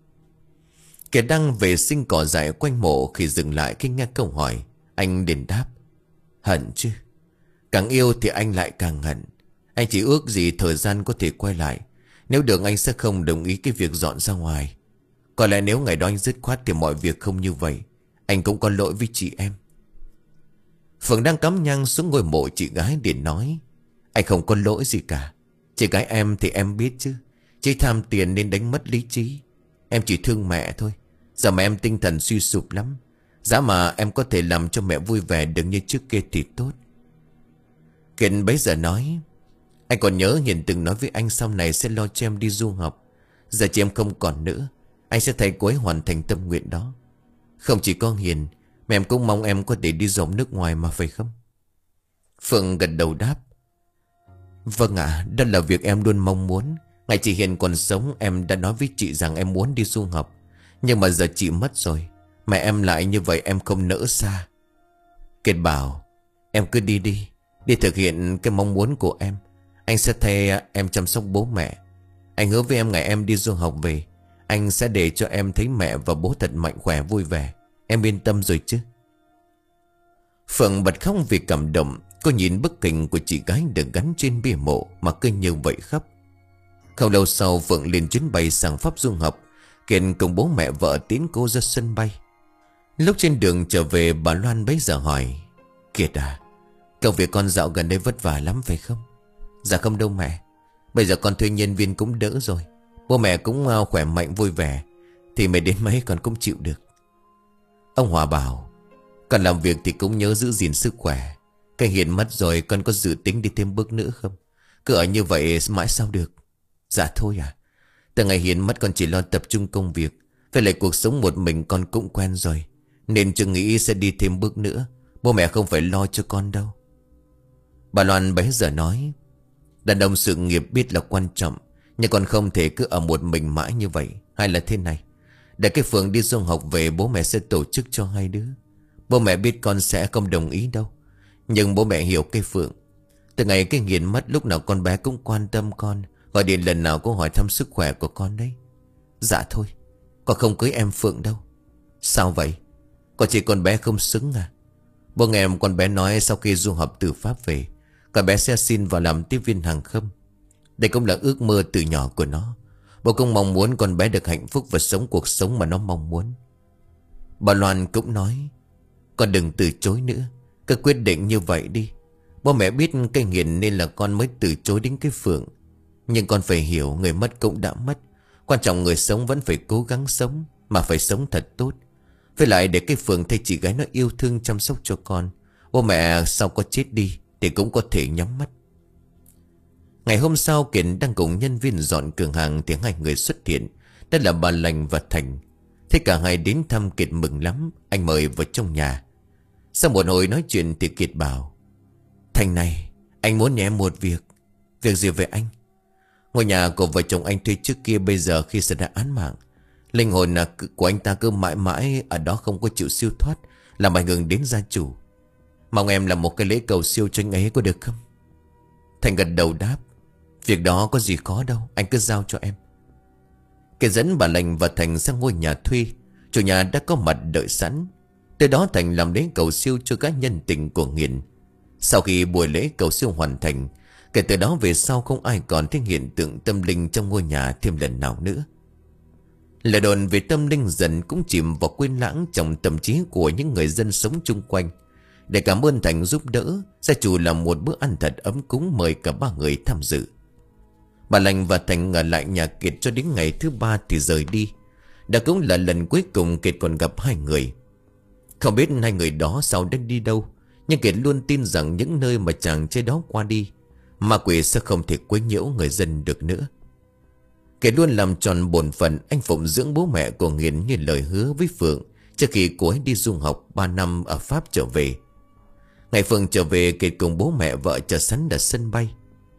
Kiệt đang vệ sinh cỏ dại quanh mộ khi dừng lại khi nghe câu hỏi. Anh liền đáp: "Hận chứ. Càng yêu thì anh lại càng hận. Anh chỉ ước gì thời gian có thể quay lại. Nếu được anh sẽ không đồng ý cái việc dọn ra ngoài. Có lẽ nếu ngày đó anh dứt khoát thì mọi việc không như vậy. Anh cũng có lỗi với chị em." Phượng đang cắm nhang xuống ngôi mộ chị gái để nói: "Anh không có lỗi gì cả. Chị gái em thì em biết chứ. Chị tham tiền nên đánh mất lý trí. Em chỉ thương mẹ thôi. Giờ mà em tinh thần suy sụp lắm. Giá mà em có thể làm cho mẹ vui vẻ được như trước kia thì tốt." Kiệt bấy giờ nói: "Anh còn nhớ Hiền từng nói với anh sau này sẽ lo cho em đi du học. Giờ chị em không còn nữa. Anh sẽ thay cô ấy hoàn thành tâm nguyện đó. Không chỉ có Hiền mà em cũng mong em có thể đi dòng nước ngoài mà, phải không? Phượng gật đầu đáp: Vâng ạ, à, đó là việc em luôn mong muốn. Ngày chị Hiền còn sống em đã nói với chị rằng em muốn đi du học. Nhưng mà giờ chị mất rồi, mẹ em lại như vậy em không nỡ xa. Kiệt bảo: Em cứ đi đi, đi thực hiện cái mong muốn của em. Anh sẽ thay em chăm sóc bố mẹ. Anh hứa với em ngày em đi du học về, anh sẽ để cho em thấy mẹ và bố thật mạnh khỏe vui vẻ. Em yên tâm rồi chứ? Phượng bật khóc vì cảm động. Cô nhìn bức hình của chị gái được gắn trên bia mộ mà cứ như vậy khóc. Không lâu sau Phượng lên chuyến bay sang Pháp du học. Kiệt cùng bố mẹ vợ tiến cô ra sân bay. Lúc trên đường trở về, bà Loan bấy giờ hỏi: Kiệt à, công việc con dạo gần đây vất vả lắm phải không? Dạ không đâu mẹ, bây giờ con thuê nhân viên cũng đỡ rồi. Bố mẹ cũng khỏe mạnh vui vẻ, thì mẹ đến mấy con cũng chịu được. Ông Hòa bảo: Con làm việc thì cũng nhớ giữ gìn sức khỏe. Cái Hiền mất rồi, con có dự tính đi thêm bước nữa không? Cứ ở như vậy mãi sao được? Dạ thôi à, từ ngày Hiền mất con chỉ lo tập trung công việc. Với lại cuộc sống một mình con cũng quen rồi, nên chưa nghĩ sẽ đi thêm bước nữa. Bố mẹ không phải lo cho con đâu. Bà Loan bấy giờ nói: Đàn ông sự nghiệp biết là quan trọng, nhưng con không thể cứ ở một mình mãi như vậy. Hay là thế này, để cái Phượng đi du học về, bố mẹ sẽ tổ chức cho hai đứa. Bố mẹ biết con sẽ không đồng ý đâu, nhưng bố mẹ hiểu cái Phượng. Từ ngày cái Hiền mất, lúc nào con bé cũng quan tâm con, gọi điện lần nào cũng hỏi thăm sức khỏe của con đấy. Dạ thôi, con không cưới em Phượng đâu. Sao vậy? Con chỉ con bé không xứng à? Bố nghe con bé nói sau khi du học từ Pháp về, con bé sẽ xin vào làm tiếp viên hàng không. Đây cũng là ước mơ từ nhỏ của nó. Bố cũng mong muốn con bé được hạnh phúc và sống cuộc sống mà nó mong muốn. Bà Loan cũng nói: Con đừng từ chối nữa, cứ quyết định như vậy đi. Bố mẹ biết cái Hiền nên là con mới từ chối đến cái Phượng. Nhưng con phải hiểu, người mất cũng đã mất. Quan trọng người sống vẫn phải cố gắng sống, mà phải sống thật tốt. Với lại để cái Phượng thay chị gái nó yêu thương chăm sóc cho con. Bố mẹ sau có chết đi thì cũng có thể nhắm mắt. Ngày hôm sau Kiệt đang cùng nhân viên dọn cửa hàng thì hai người xuất hiện. Đó là bà Lành và Thành. Thế cả hai đến thăm Kiệt mừng lắm. Anh mời vào trong nhà. Sau một hồi nói chuyện thì Kiệt bảo: Thành này, anh muốn nhờ em một việc. Việc gì vậy anh? Ngôi nhà của vợ chồng anh thuê trước kia bây giờ khi xảy ra án mạng, linh hồn của anh ta cứ mãi mãi ở đó không có chịu siêu thoát, làm ảnh hưởng đến gia chủ. Mong em làm một cái lễ cầu siêu cho anh ấy có được không? Thành gật đầu đáp: Việc đó có gì khó đâu, anh cứ giao cho em. Kiệt dẫn bà Lành và Thành sang ngôi nhà thuê. Chủ nhà đã có mặt đợi sẵn. Từ đó Thành làm lễ cầu siêu cho các nhân tình của Hiền. Sau khi buổi lễ cầu siêu hoàn thành, kể từ đó về sau không ai còn thấy hiện tượng tâm linh trong ngôi nhà thêm lần nào nữa. Lời đồn về tâm linh dần cũng chìm vào quên lãng trong tâm trí của những người dân sống chung quanh. Để cảm ơn Thành giúp đỡ, gia chủ làm một bữa ăn thật ấm cúng mời cả ba người tham dự. Bà Lành và Thành ở lại nhà Kiệt cho đến ngày thứ ba thì rời đi. Đã cũng là lần cuối cùng Kiệt còn gặp hai người. Không biết hai người đó sau đã đi đâu, nhưng Kiệt luôn tin rằng những nơi mà chàng trai đó qua đi, ma quỷ sẽ không thể quấy nhiễu người dân được nữa. Kiệt luôn làm tròn bổn phận anh phụng dưỡng bố mẹ của Hiền như lời hứa với Phượng trước khi cô ấy đi du học ba năm ở Pháp trở về. Ngày Phượng trở về, Kiệt cùng bố mẹ vợ chờ sẵn ở sân bay.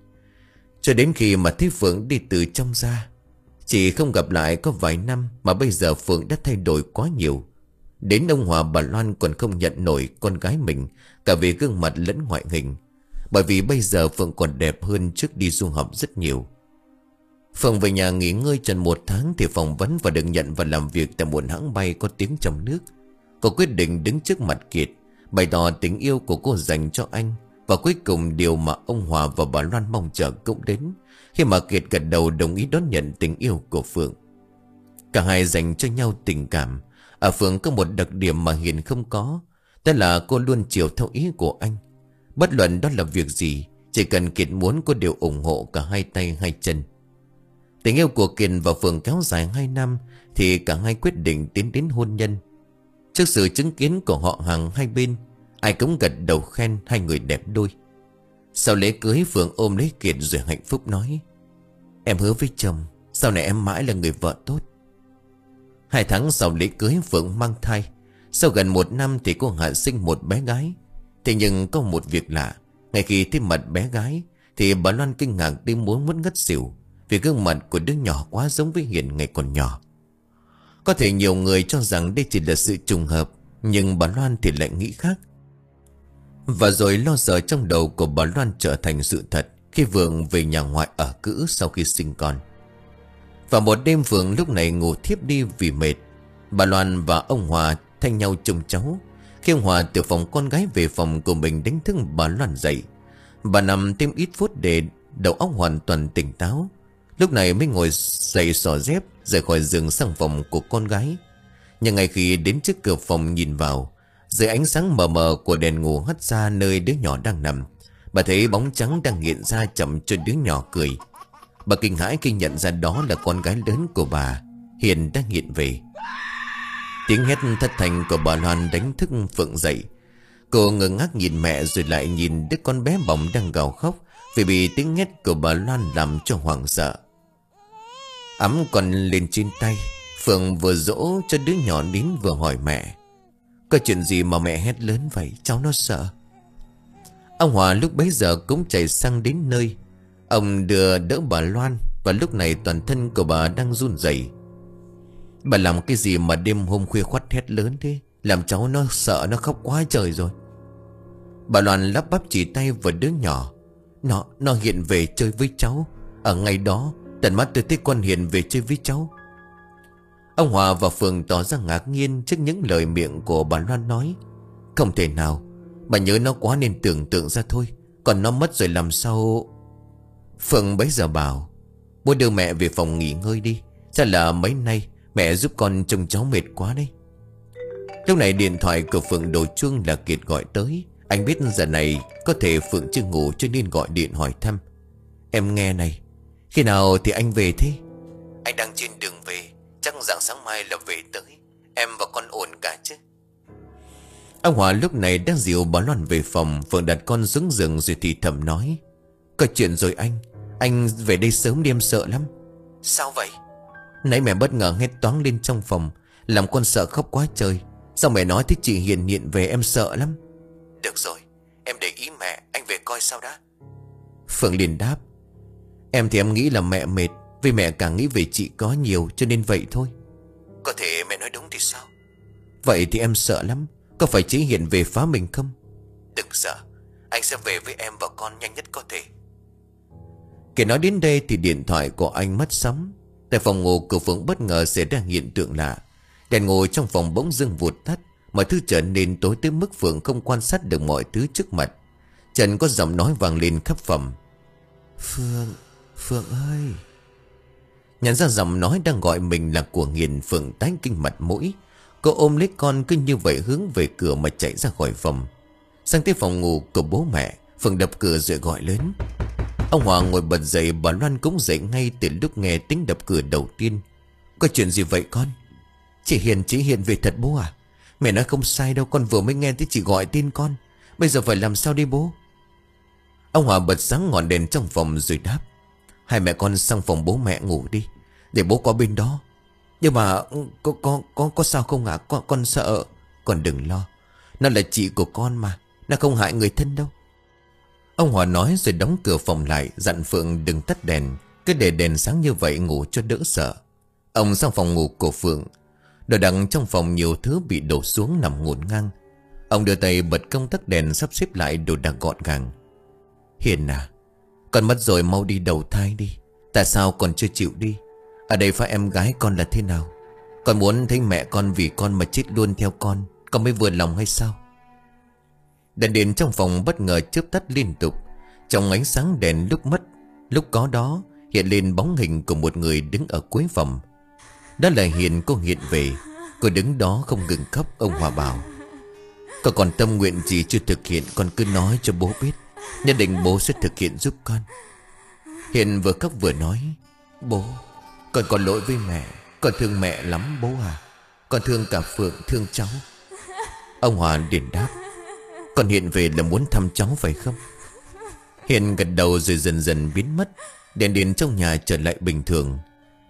Cho đến khi mà thấy Phượng đi từ trong ra, chỉ không gặp lại có vài năm mà bây giờ Phượng đã thay đổi quá nhiều. Đến ông Hòa bà Loan còn không nhận nổi con gái mình, cả về gương mặt lẫn ngoại hình. Bởi vì bây giờ Phượng còn đẹp hơn trước đi du học rất nhiều. Phượng về nhà nghỉ ngơi tròn một tháng thì phỏng vấn và được nhận vào làm việc tại một hãng bay có tiếng trong nước. Cô quyết định đứng trước mặt Kiệt, bày tỏ tình yêu của cô dành cho anh. Và cuối cùng điều mà ông Hòa và bà Loan mong chờ cũng đến, khi mà Kiệt gật đầu đồng ý đón nhận tình yêu của Phượng. Cả hai dành cho nhau tình cảm. Ở Phượng có một đặc điểm mà Hiền không có, đó là cô luôn chiều theo ý của anh. Bất luận đó là việc gì, chỉ cần Kiệt muốn cô đều ủng hộ cả hai tay hai chân. Tình yêu của Kiệt và Phượng kéo dài hai năm thì cả hai quyết định tiến đến hôn nhân. Trước sự chứng kiến của họ hàng hai bên, ai cũng gật đầu khen hai người đẹp đôi. Sau lễ cưới, Phượng ôm lấy Kiệt rồi hạnh phúc nói: Em hứa với chồng, sau này em mãi là người vợ tốt. Hai tháng sau lễ cưới Phượng mang thai. Sau gần một năm thì cô Hạ sinh một bé gái. Thế nhưng có một việc lạ. Ngay khi thấy mặt bé gái thì bà Loan kinh ngạc đến muốn muốn ngất xỉu, vì gương mặt của đứa nhỏ quá giống với Hiền ngày còn nhỏ. Có thể nhiều người cho rằng đây chỉ là sự trùng hợp, nhưng bà Loan thì lại nghĩ khác. Và rồi lo sợ trong đầu của bà Loan trở thành sự thật khi Phượng về nhà ngoại ở cữ sau khi sinh con. Và một đêm Phượng lúc này ngủ thiếp đi vì mệt. Bà Loan và ông Hòa thay nhau trông cháu. Khi ông Hòa từ phòng con gái về phòng của mình đánh thức bà Loan dậy. Bà nằm thêm ít phút để đầu óc hoàn toàn tỉnh táo. Lúc này mới ngồi dậy xỏ dép rời khỏi giường sang phòng của con gái. Nhưng ngay khi đến trước cửa phòng nhìn vào, dưới ánh sáng mờ mờ của đèn ngủ hắt ra nơi đứa nhỏ đang nằm, bà thấy bóng trắng đang hiện ra chậm cho đứa nhỏ cười. Bà kinh hãi khi nhận ra đó là con gái lớn của bà, Hiền, đang hiện về. Tiếng hét thất thanh của bà Loan đánh thức Phượng dậy. Cô ngơ ngác nhìn mẹ rồi lại nhìn đứa con bé bỏng đang gào khóc vì bị tiếng hét của bà Loan làm cho hoảng sợ. Ấm còn lên trên tay, Phượng vừa dỗ cho đứa nhỏ nín vừa hỏi mẹ: có chuyện gì mà mẹ hét lớn vậy? Cháu nó sợ. Ông Hòa lúc bấy giờ cũng chạy sang đến nơi. Ông đưa đỡ bà Loan, và lúc này toàn thân của bà đang run rẩy. Bà làm cái gì mà đêm hôm khuya khoắt hét lớn thế? Làm cháu nó sợ, nó khóc quá trời rồi. Bà Loan lắp bắp chỉ tay vào đứa nhỏ. Nó, nó hiện về chơi với cháu. Ở ngày đó tận mắt tôi thấy con Hiền về chơi với cháu. Ông Hòa và Phượng tỏ ra ngạc nhiên trước những lời miệng của bà Loan nói. Không thể nào, bà nhớ nó quá nên tưởng tượng ra thôi. Còn nó mất rồi làm sao? Phượng bấy giờ bảo: bố đưa mẹ về phòng nghỉ ngơi đi. Chắc là mấy nay mẹ giúp con trông cháu mệt quá đấy. Lúc này điện thoại của Phượng đổ chuông là Kiệt gọi tới. Anh biết giờ này có thể Phượng chưa ngủ cho nên gọi điện hỏi thăm. Em nghe này, khi nào thì anh về thế? Anh đang trên đường về, chắc rạng sáng mai là về tới. Em và con ổn cả chứ? Ông Hòa lúc này đang dìu bà Loan về phòng. Phượng đặt con xuống giường rồi thì thầm nói: có chuyện rồi anh. Anh về đây sớm đi, em sợ lắm. Sao vậy? Nãy mẹ bất ngờ hét toáng lên trong phòng, làm con sợ khóc quá trời. Sao mẹ nói thích chị Hiền hiện về, em sợ lắm. Được rồi, em để ý mẹ, anh về coi sao đã. Phượng liền đáp: em thì em nghĩ là mẹ mệt, vì mẹ càng nghĩ về chị có nhiều cho nên vậy thôi. Có thể mẹ nói đúng thì sao? Vậy thì em sợ lắm. Có phải chị Hiền về phá mình không? Đừng sợ, anh sẽ về với em và con nhanh nhất có thể. Kể nói đến đây thì điện thoại của anh mất sóng. Tại phòng ngủ của Phượng bất ngờ xảy ra hiện tượng lạ. Đèn ngồi trong phòng bỗng dưng vụt tắt. Mọi thứ trở nên tối tới mức Phượng không quan sát được mọi thứ trước mặt. Trần có giọng nói vang lên khắp phòng: Phượng, Phượng ơi. Nhận ra giọng nói đang gọi mình là của Hiền, Phượng tái kinh mặt mũi. Cô ôm lấy con cứ như vậy hướng về cửa mà chạy ra khỏi phòng. Sang tới phòng ngủ của bố mẹ, Phượng đập cửa rồi gọi lớn. Ông Hòa ngồi bật dậy, bà Loan cũng dậy ngay từ lúc nghe tiếng đập cửa đầu tiên. Có chuyện gì vậy con? Chị Hiền, chị Hiền về thật bố à? Mẹ nói không sai đâu, con vừa mới nghe thấy chị gọi tên con. Bây giờ phải làm sao đi bố? Ông Hòa bật sáng ngọn đèn trong phòng rồi đáp: hai mẹ con sang phòng bố mẹ ngủ đi, để bố có bên đó. Nhưng mà có có có có sao không ạ? À? Con con sợ. Con đừng lo, nó là chị của con mà, nó không hại người thân đâu. Ông Hòa nói rồi đóng cửa phòng lại, dặn Phượng đừng tắt đèn, cứ để đèn sáng như vậy ngủ cho đỡ sợ. Ông sang phòng ngủ của Phượng. Đồ đạc trong phòng nhiều thứ bị đổ xuống nằm ngổn ngang. Ông đưa tay bật công tắc đèn, sắp xếp lại đồ đạc gọn gàng. Hiền à, con mất rồi, mau đi đầu thai đi. Tại sao còn chưa chịu đi? Ở đây phải em gái con là thế nào? Con muốn thấy mẹ con vì con mà chết luôn theo con, con mới vừa lòng hay sao? Đèn điện trong phòng bất ngờ chớp tắt liên tục. Trong ánh sáng đèn lúc mất lúc có đó hiện lên bóng hình của một người đứng ở cuối phòng. Đó là Hiền, cô hiện về. Cô đứng đó không ngừng khóc. Ông Hòa bảo: có còn tâm nguyện gì chưa thực hiện, con cứ nói cho bố biết, nhất định bố sẽ thực hiện giúp con. Hiền vừa khóc vừa nói: bố, con có lỗi với mẹ, con thương mẹ lắm bố à. Con thương cả Phượng, thương cháu. Ông Hòa liền đáp: con hiện về là muốn thăm cháu phải không? Hiền gật đầu rồi dần dần biến mất. Đèn điện trong nhà trở lại bình thường.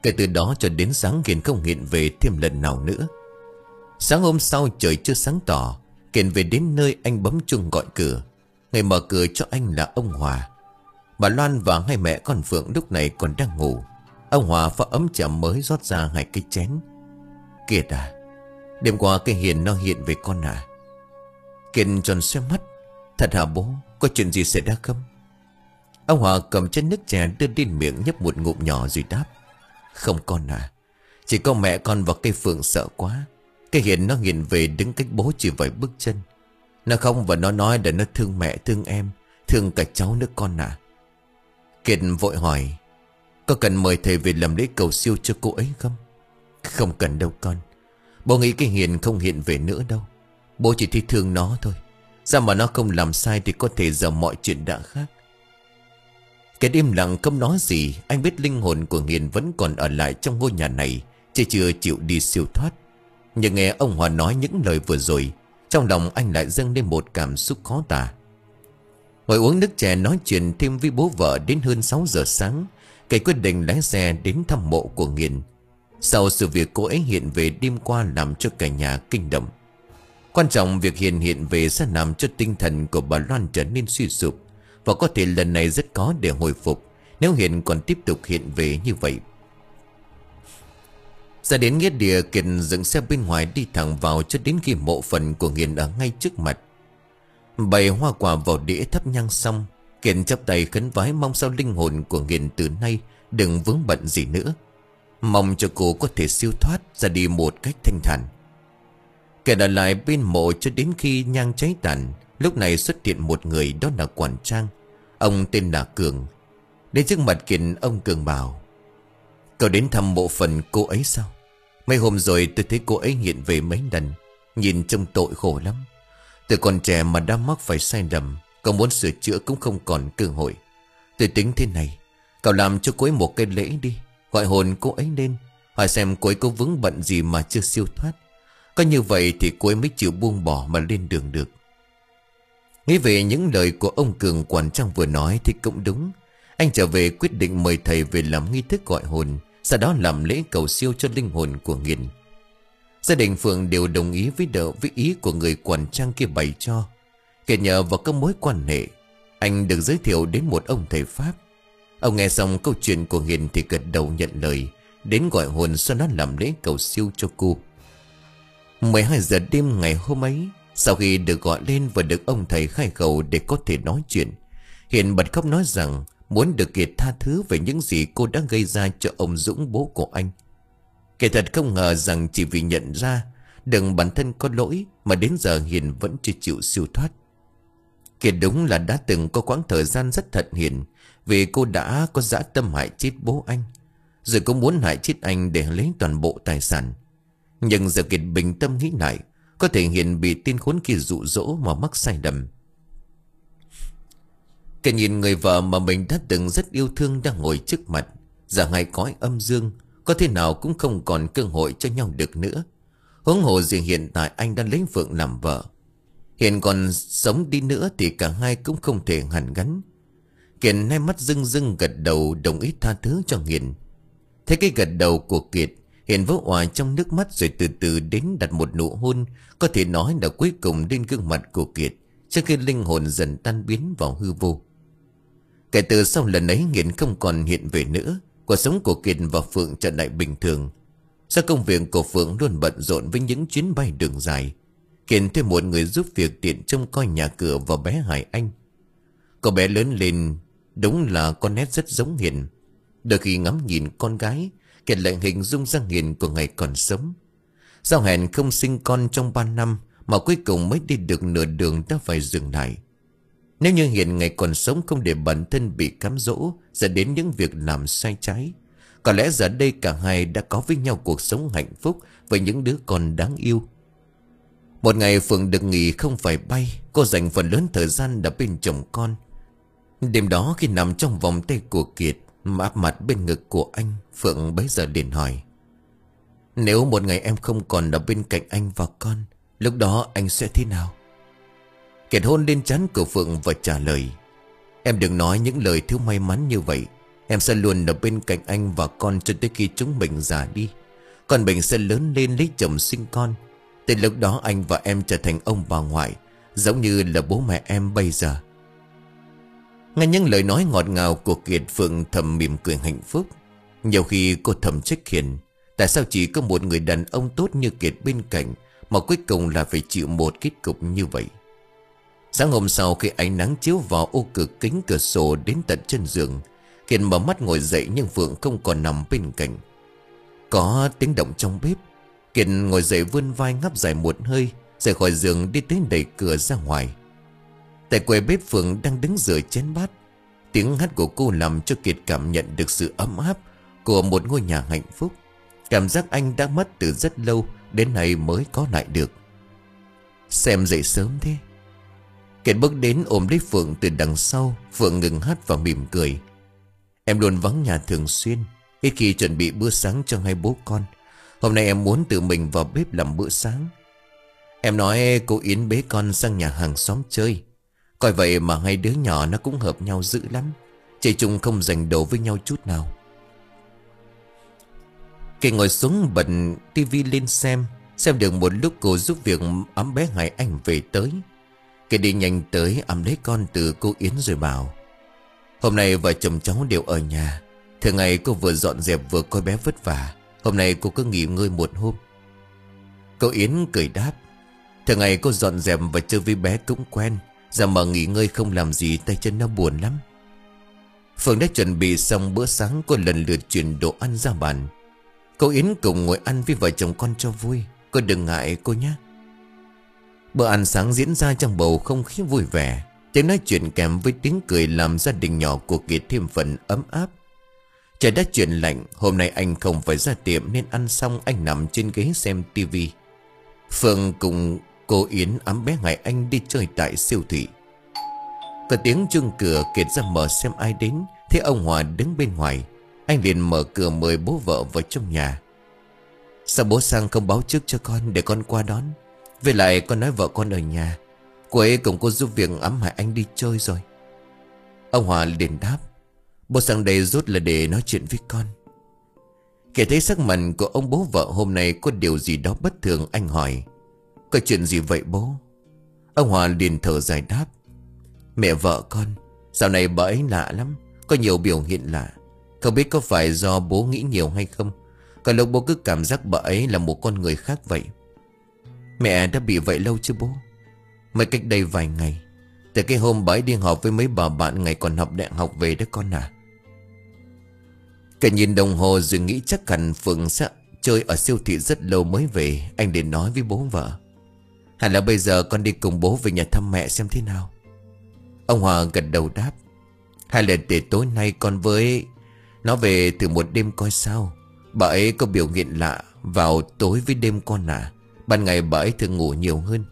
Kể từ đó cho đến sáng Kiên không hiện về thêm lần nào nữa. Sáng hôm sau trời chưa sáng tỏ, Kiên về đến nơi anh bấm chuông gọi cửa. Người mở cửa cho anh là ông Hòa. Bà Loan và hai mẹ con Phượng lúc này còn đang ngủ. Ông Hòa pha ấm trà mới rót ra hai cái chén. Kiệt à, đêm qua cái Hiền nó hiện về con à? Kiệt tròn xoe mắt. Thật hả bố? Có chuyện gì xảy ra không? Ông Hòa cầm chén nước trà đưa lên miệng nhấp một ngụm nhỏ rồi đáp. Không con à, chỉ có mẹ con và cây Phượng sợ quá. Cái Hiền nó hiện về đứng cách bố chỉ vài bước chân. Nó không và nó nói là nó thương mẹ thương em, thương cả cháu nữa con à. Kiệt vội hỏi, có cần mời thầy về làm lễ cầu siêu cho cô ấy không? Không cần đâu con. Bố nghĩ cái Hiền không hiện về nữa đâu. Bố chỉ thấy thương nó thôi. Sao mà nó không làm sai thì có thể giờ mọi chuyện đã khác. Cái đêm lặng không nói gì. Anh biết linh hồn của Hiền vẫn còn ở lại trong ngôi nhà này, chỉ chưa chịu đi siêu thoát. Nhưng nghe ông Hòa nói những lời vừa rồi, trong lòng anh lại dâng lên một cảm xúc khó tả. Ngồi uống nước chè nói chuyện thêm với bố vợ đến hơn sáu giờ sáng, Cái quyết định lái xe đến thăm mộ của Hiền. Sau sự việc cô ấy hiện về đêm qua làm cho cả nhà kinh động. Quan trọng việc Hiền hiện về sẽ làm cho tinh thần của bà Loan trở nên suy sụp, và có thể lần này rất khó để hồi phục nếu Hiền còn tiếp tục hiện về như vậy. Ra đến nghĩa địa, Kiệt dừng xe bên ngoài đi thẳng vào cho đến khi mộ phần của Hiền ở ngay trước mặt. Bày hoa quả vào đĩa thắp nhang xong, Kiệt chắp tay khấn vái mong sao linh hồn của Hiền từ nay đừng vướng bận gì nữa, mong cho cô có thể siêu thoát ra đi một cách thanh thản. Kiệt ở lại bên mộ cho đến khi nhang cháy tàn. Lúc này xuất hiện một người, đó là quản trang. Ông tên là Cường. Đến trước mặt Kiệt, ông Cường bảo: "Cậu đến thăm mộ phần cô ấy sao? Mấy hôm rồi tôi thấy cô ấy hiện về mấy lần, nhìn trông tội khổ lắm. Từ còn trẻ mà đã mắc phải sai lầm, cậu muốn sửa chữa cũng không còn cơ hội. Tôi tính thế này, cậu làm cho cô ấy một cái lễ đi, gọi hồn cô ấy lên, hỏi xem cô ấy có vướng bận gì mà chưa siêu thoát. Có như vậy thì cô ấy mới chịu buông bỏ mà lên đường được." Nghĩ về những lời của ông Cường quản trang vừa nói thì cũng đúng. Anh trở về quyết định mời thầy về làm nghi thức gọi hồn, sau đó làm lễ cầu siêu cho linh hồn của Hiền. Gia đình Phượng đều đồng ý với đỡ với ý của người quản trang kia bày cho. Kể nhờ vào các mối quan hệ, anh được giới thiệu đến một ông thầy Pháp. Ông nghe xong câu chuyện của Hiền thì gật đầu nhận lời, đến gọi hồn sau đó làm lễ cầu siêu cho cô. mười hai giờ đêm ngày hôm ấy, sau khi được gọi lên và được ông thầy khai khẩu để có thể nói chuyện, Hiền bật khóc nói rằng muốn được Kiệt tha thứ về những gì cô đã gây ra cho ông Dũng, bố của anh. Kể thật không ngờ rằng chỉ vì nhận ra đừng bản thân có lỗi mà đến giờ Hiền vẫn chưa chịu siêu thoát. Kiệt đúng là đã từng có quãng thời gian rất thận hiền, vì cô đã có dã tâm hại chết bố anh, rồi cũng muốn hại chết anh để lấy toàn bộ tài sản. Nhưng giờ Kiệt bình tâm nghĩ lại, có thể Hiền bị tên khốn kia dụ dỗ mà mắc sai lầm. Kiệt nhìn người vợ mà mình đã từng rất yêu thương đang ngồi trước mặt, giờ hai cõi âm dương, có thế nào cũng không còn cơ hội cho nhau được nữa. Huống hồ gì hiện tại anh đã lấy Phượng làm vợ, Hiền còn sống đi nữa thì cả hai cũng không thể hàn gắn. Kiệt hai mắt rưng rưng gật đầu đồng ý tha thứ cho Hiền. Thấy cái gật đầu của Kiệt, Hiền vỡ òa trong nước mắt rồi từ từ đến đặt một nụ hôn, có thể nói là cuối cùng lên gương mặt của Kiệt, trước khi linh hồn dần tan biến vào hư vô. Kể từ sau lần ấy, Hiền không còn hiện về nữa. Cuộc sống của Kiệt và Phượng trở lại bình thường. Sau công việc của Phượng luôn bận rộn với những chuyến bay đường dài, Kiệt thêm một người giúp việc tiện trông coi nhà cửa và bé Hải Anh. Cô bé lớn lên, đúng là con nét rất giống Hiền. Đôi khi ngắm nhìn con gái, Kiệt lại hình dung ra Hiền của ngày còn sống. Giao hẹn không sinh con trong ba năm mà cuối cùng mới đi được nửa đường đã phải dừng lại. Nếu như Hiền ngày còn sống không để bản thân bị cám dỗ dẫn đến những việc làm sai trái, có lẽ giờ đây cả hai đã có với nhau cuộc sống hạnh phúc với những đứa con đáng yêu. Một ngày Phượng được nghỉ không phải bay, cô dành phần lớn thời gian ở bên chồng con. Đêm đó khi nằm trong vòng tay của Kiệt, áp mặt bên ngực của anh, Phượng bấy giờ liền hỏi: "Nếu một ngày em không còn ở bên cạnh anh và con, lúc đó anh sẽ thế nào?" Kiệt hôn lên trán của Phượng và trả lời: "Em đừng nói những lời thiếu may mắn như vậy. Em sẽ luôn ở bên cạnh anh và con cho tới khi chúng mình già đi. Con mình sẽ lớn lên lấy chồng sinh con. Tới lúc đó anh và em trở thành ông bà ngoại, giống như là bố mẹ em bây giờ. Nghe những lời nói ngọt ngào của Kiệt, Phượng thầm mỉm cười hạnh phúc. Nhiều khi cô thầm trách Hiền, tại sao chỉ có một người đàn ông tốt như Kiệt bên cạnh mà cuối cùng là phải chịu một kết cục như vậy. Sáng hôm sau, khi ánh nắng chiếu vào ô cửa kính cửa sổ đến tận chân giường, Kiệt mở mắt ngồi dậy nhưng Phượng không còn nằm bên cạnh. Có tiếng động trong bếp. Kiệt ngồi dậy vươn vai ngáp dài một hơi, rời khỏi giường đi tới đẩy cửa ra ngoài. Tại quầy bếp, Phượng đang đứng rửa chén bát. Tiếng hát của cô làm cho Kiệt cảm nhận được sự ấm áp của một ngôi nhà hạnh phúc. Cảm giác anh đã mất từ rất lâu, đến nay mới có lại được. Xem dậy sớm thế. Kiệt bước đến ôm lấy Phượng từ đằng sau. Phượng ngừng hát và mỉm cười. Em luôn vắng nhà thường xuyên, ít khi chuẩn bị bữa sáng cho hai bố con. Hôm nay em muốn tự mình vào bếp làm bữa sáng. Em nói cô Yến bế con sang nhà hàng xóm chơi. Coi vậy mà hai đứa nhỏ nó cũng hợp nhau dữ lắm. Chơi chung không giành đồ với nhau chút nào. Kỳ ngồi xuống bật tivi lên xem. Xem được một lúc, cô giúp việc ấm bé Hải Anh về tới. Kỳ đi nhanh tới ẵm lấy con từ cô Yến rồi bảo: Hôm nay vợ chồng cháu đều ở nhà. Thường ngày cô vừa dọn dẹp vừa coi bé vất vả. Hôm nay cô cứ nghỉ ngơi một hôm. Cô Yến cười đáp: Thường ngày cô dọn dẹp và chơi với bé cũng quen. Giờ mà nghỉ ngơi không làm gì, tay chân nó buồn lắm. Phượng đã chuẩn bị xong bữa sáng. Cô lần lượt chuyển đồ ăn ra bàn. Cô Yến cùng ngồi ăn với vợ chồng con cho vui. Cô đừng ngại cô nhé. Bữa ăn sáng diễn ra trong bầu không khí vui vẻ. Tiếng nói chuyện kèm với tiếng cười làm gia đình nhỏ của Kiệt thêm phần ấm áp. Trời đã chuyển lạnh. Hôm nay anh không phải ra tiệm nên ăn xong anh nằm trên ghế xem tivi. Phượng cùng cô Yến ẵm bé Hải Anh đi chơi tại siêu thị. Có tiếng chuông cửa. Kiệt ra mở xem ai đến. Thấy ông Hòa đứng bên ngoài. Anh liền mở cửa mời bố vợ vào trong nhà. Sao bố sang không báo trước cho con để con qua đón? Với lại con nói vợ con ở nhà. Cô ấy cùng cô giúp việc ẵm Hải Anh đi chơi rồi. Ông Hòa liền đáp: Bố sang đây rút là để nói chuyện với con. Kể thấy sắc mặt của ông bố vợ hôm nay có điều gì đó bất thường, anh hỏi: Có chuyện gì vậy bố? Ông Hòa liền thở dài đáp: Mẹ vợ con dạo này bà ấy lạ lắm. Có nhiều biểu hiện lạ. Không biết có phải do bố nghĩ nhiều hay không. Có lúc bố cứ cảm giác bà ấy là một con người khác vậy. Mẹ đã bị vậy lâu chưa bố? Mới cách đây vài ngày. Từ cái hôm bà ấy đi họp với mấy bà bạn ngày còn học đại học về đó con à. Cả nhìn đồng hồ rồi nghĩ chắc hẳn Phượng sẽ chơi ở siêu thị rất lâu mới về. Anh liền nói với bố vợ: Hẳn là bây giờ con đi cùng bố về nhà thăm mẹ xem thế nào. Ông Hòa gật đầu đáp: Hay là để tối nay con với nó về thử một đêm coi sao. Bà ấy có biểu hiện lạ vào tối với đêm con à. Ban ngày bà ấy thường ngủ nhiều hơn.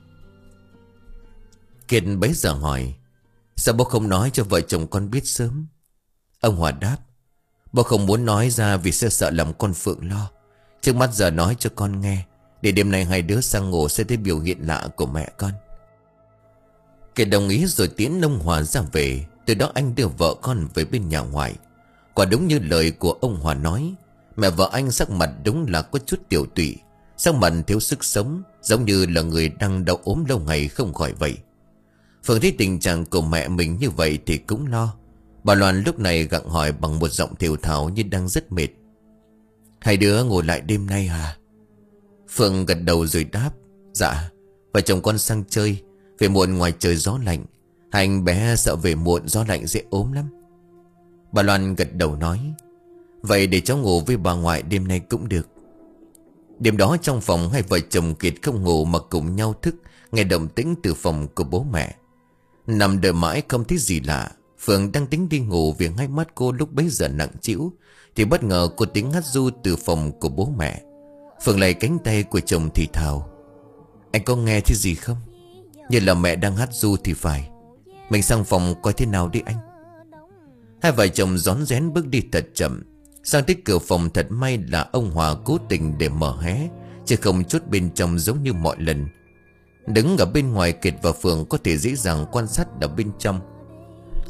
Kiệt bấy giờ hỏi: Sao bố không nói cho vợ chồng con biết sớm? Ông Hòa đáp: Bố không muốn nói ra vì sẽ sợ làm con Phượng lo. Trước mắt giờ nói cho con nghe, để đêm nay hai đứa sang ngủ sẽ thấy biểu hiện lạ của mẹ con. Kiệt đồng ý rồi tiễn ông Hòa ra về. Từ đó anh đưa vợ con về bên nhà ngoại. Quả đúng như lời của ông Hòa nói. Mẹ vợ anh sắc mặt đúng là có chút tiểu tụy, sắc mặt thiếu sức sống, giống như là người đang đau ốm lâu ngày không khỏi vậy. Phượng thấy tình trạng của mẹ mình như vậy thì cũng lo. Bà Loan lúc này gặng hỏi bằng một giọng thều thào như đang rất mệt: Hai đứa ngủ lại đêm nay à? Phượng gật đầu rồi đáp: Dạ. Vợ chồng con sang chơi. Về muộn ngoài trời gió lạnh. Hai anh bé sợ về muộn gió lạnh dễ ốm lắm. Bà Loan gật đầu nói: Vậy để cháu ngủ với bà ngoại đêm nay cũng được. Đêm đó trong phòng, hai vợ chồng Kiệt không ngủ mà cùng nhau thức, nghe động tĩnh từ phòng của bố mẹ. Nằm đợi mãi không thấy gì lạ. Phượng đang tính đi ngủ vì hai mắt cô lúc bấy giờ nặng trĩu, thì bất ngờ có tiếng hát ru từ phòng của bố mẹ. Phượng lấy cánh tay của chồng thì thào: Anh có nghe thấy gì không? Như là mẹ đang hát ru thì phải. Mình sang phòng coi thế nào đi anh. Hai vợ chồng rón rén bước đi thật chậm. Sang tới cửa phòng, thật may là ông Hòa cố tình để mở hé, chứ không chút bên trong giống như mọi lần. Đứng ở bên ngoài, Kiệt và Phượng có thể dễ dàng quan sát ở bên trong.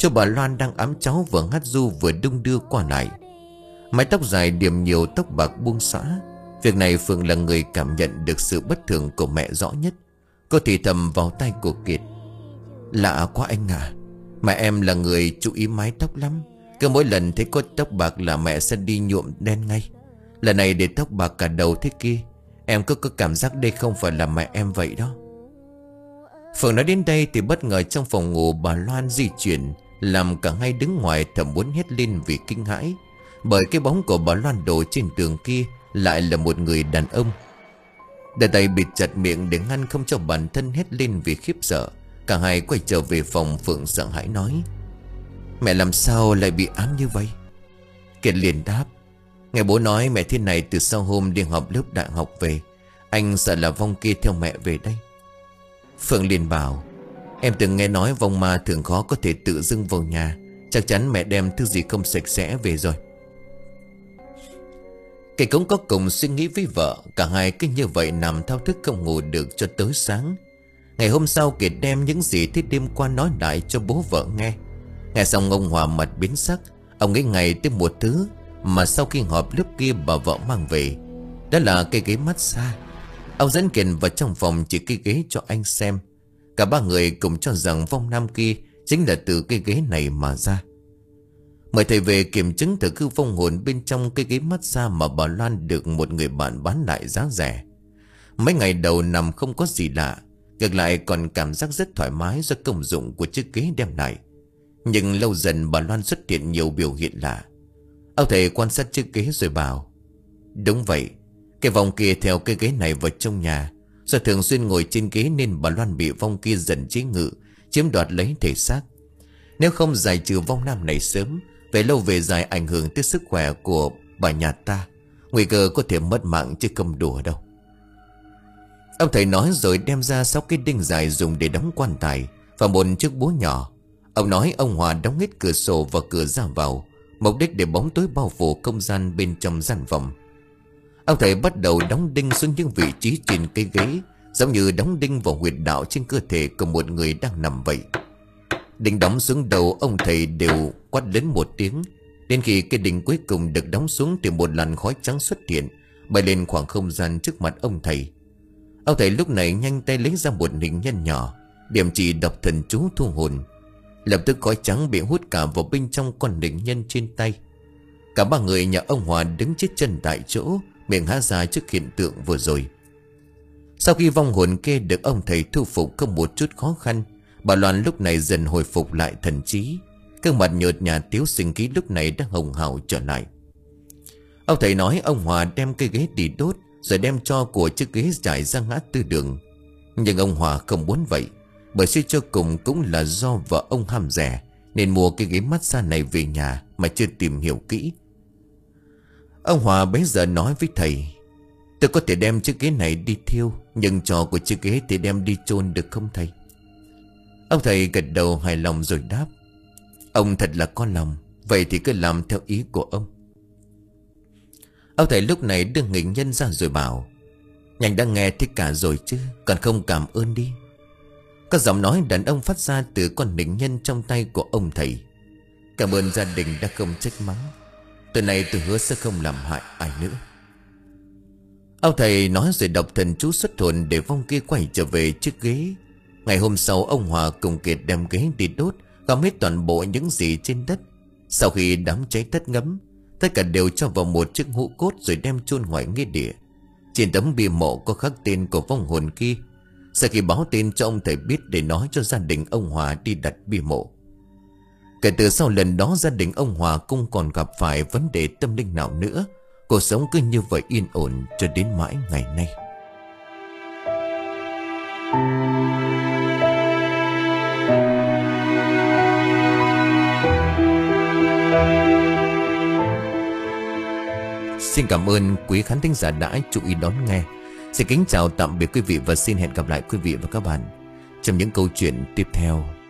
cho bà Loan đang ẵm cháu vừa hát ru vừa đung đưa qua lại. Mái tóc dài điểm nhiều tóc bạc buông xõa. Việc này Phượng là người cảm nhận được sự bất thường của mẹ rõ nhất. Cô thì thầm vào tay của Kiệt: lạ quá anh à, mẹ em là người chú ý mái tóc lắm. Cứ mỗi lần thấy có tóc bạc là mẹ sẽ đi nhuộm đen ngay. Lần này để tóc bạc cả đầu thế kia, em cứ có cảm giác đây không phải là mẹ em vậy đó. Phượng nói đến đây thì bất ngờ trong phòng ngủ bà Loan di chuyển, làm cả hai đứng ngoài thầm muốn hét lên vì kinh hãi. Bởi cái bóng của bà Loan đổ trên tường kia lại là một người đàn ông. Đại tay bịt chặt miệng để ngăn không cho bản thân hét lên vì khiếp sợ. Cả hai quay trở về phòng. Phượng sợ hãi nói: mẹ làm sao lại bị ám như vậy? Kiệt liền đáp: nghe bố nói mẹ thế này từ sau hôm đi học lớp đại học về. Anh sợ là vong kia theo mẹ về đây. Phượng liền bảo: em từng nghe nói vong ma thường khó có thể tự dưng vào nhà. Chắc chắn mẹ đem thứ gì không sạch sẽ về rồi. Kể cũng có cùng suy nghĩ với vợ. Cả hai cứ như vậy nằm thao thức không ngủ được cho tới sáng. Ngày hôm sau Kiệt đem những gì thế đêm qua nói lại cho bố vợ nghe. Nghe xong ông Hòa mặt biến sắc. Ông nghĩ ngay tới một thứ mà sau khi họp lớp kia bà vợ mang về. Đó là cây ghế massage. Ông dẫn Kiệt vào trong phòng chỉ cây ghế cho anh xem. Cả ba người cùng cho rằng vong nam kia chính là từ cây ghế này mà ra. Mời thầy về kiểm chứng thử khư vong hồn bên trong cây ghế massage mà bà Loan được một người bạn bán lại giá rẻ. Mấy ngày đầu nằm không có gì lạ, ngược lại còn cảm giác rất thoải mái do công dụng của chiếc ghế đem lại. Nhưng lâu dần bà Loan xuất hiện nhiều biểu hiện lạ. Ông thầy quan sát chiếc ghế rồi bảo: đúng vậy, cái vong kia theo cái ghế này vào trong nhà. Do thường xuyên ngồi trên ghế nên bà Loan bị vong kia dần chế ngự, chiếm đoạt lấy thể xác. Nếu không giải trừ vong nam này sớm, về lâu về dài ảnh hưởng tới sức khỏe của bà nhà ta, nguy cơ có thể mất mạng chứ không đùa đâu. Ông thầy nói rồi đem ra sáu cái đinh dài dùng để đóng quan tài và một chiếc búa nhỏ. Ông nói ông Hòa đóng hết cửa sổ và cửa ra vào, mục đích để bóng tối bao phủ không gian bên trong gian phòng. Ông thầy bắt đầu đóng đinh xuống những vị trí trên cây ghế, giống như đóng đinh vào huyệt đạo trên cơ thể của một người đang nằm vậy. Đinh đóng xuống đầu ông thầy đều quát lớn một tiếng. Đến khi cái đinh cuối cùng được đóng xuống thì một làn khói trắng xuất hiện, bay lên khoảng không gian trước mặt ông thầy. Ông thầy lúc này nhanh tay lấy ra một hình nhân nhỏ, điểm chỉ đọc thần chú thu hồn. Lập tức khói trắng bị hút cả vào bên trong con hình nhân trên tay. Cả ba người nhà ông Hòa đứng chết chân tại chỗ, miệng há ra trước hiện tượng vừa rồi. Sau khi vong hồn kia được ông thầy thu phục không một chút khó khăn, bà Loan lúc này dần hồi phục lại thần trí. Gương mặt nhợt nhạt thiếu sinh khí lúc này đã hồng hào trở lại. Ông thầy nói ông Hòa đem cây ghế đi đốt, rồi đem tro của chiếc ghế trải ra ngã tư đường. Nhưng ông Hòa không muốn vậy, bởi suy cho cùng cũng là do vợ ông ham rẻ, nên mua cái ghế massage này về nhà mà chưa tìm hiểu kỹ. Ông Hòa bấy giờ nói với thầy: tôi có thể đem chiếc ghế này đi thiêu, nhưng trò của chiếc ghế thì đem đi chôn được không thầy? Ông thầy gật đầu hài lòng rồi đáp: ông thật là có lòng, vậy thì cứ làm theo ý của ông. Ông thầy lúc này đưa hình nhân ra rồi bảo: nhanh đã nghe thích cả rồi chứ, còn không cảm ơn đi. Có giọng nói đàn ông phát ra từ con hình nhân trong tay của ông thầy: cảm ơn gia đình đã không trách mắng, từ nay tôi hứa sẽ không làm hại ai nữa. Ông thầy nói rồi đọc thần chú xuất hồn để vong kia quay trở về chiếc ghế. Ngày hôm sau ông Hòa cùng Kiệt đem ghế đi đốt, gom hết toàn bộ những gì trên đất. Sau khi đám cháy tắt ngấm, tất cả đều cho vào một chiếc hũ cốt rồi đem chôn ngoài nghĩa địa. Trên tấm bia mộ có khắc tên của vong hồn kia. Sau khi báo tin cho ông thầy biết để nói cho gia đình ông Hòa đi đặt bia mộ. Kể từ sau lần đó gia đình ông Hòa cũng còn gặp phải vấn đề tâm linh nào nữa. Cuộc sống cứ như vậy yên ổn cho đến mãi ngày nay. Xin cảm ơn quý khán thính giả đã chú ý đón nghe. Xin kính chào tạm biệt quý vị và xin hẹn gặp lại quý vị và các bạn trong những câu chuyện tiếp theo.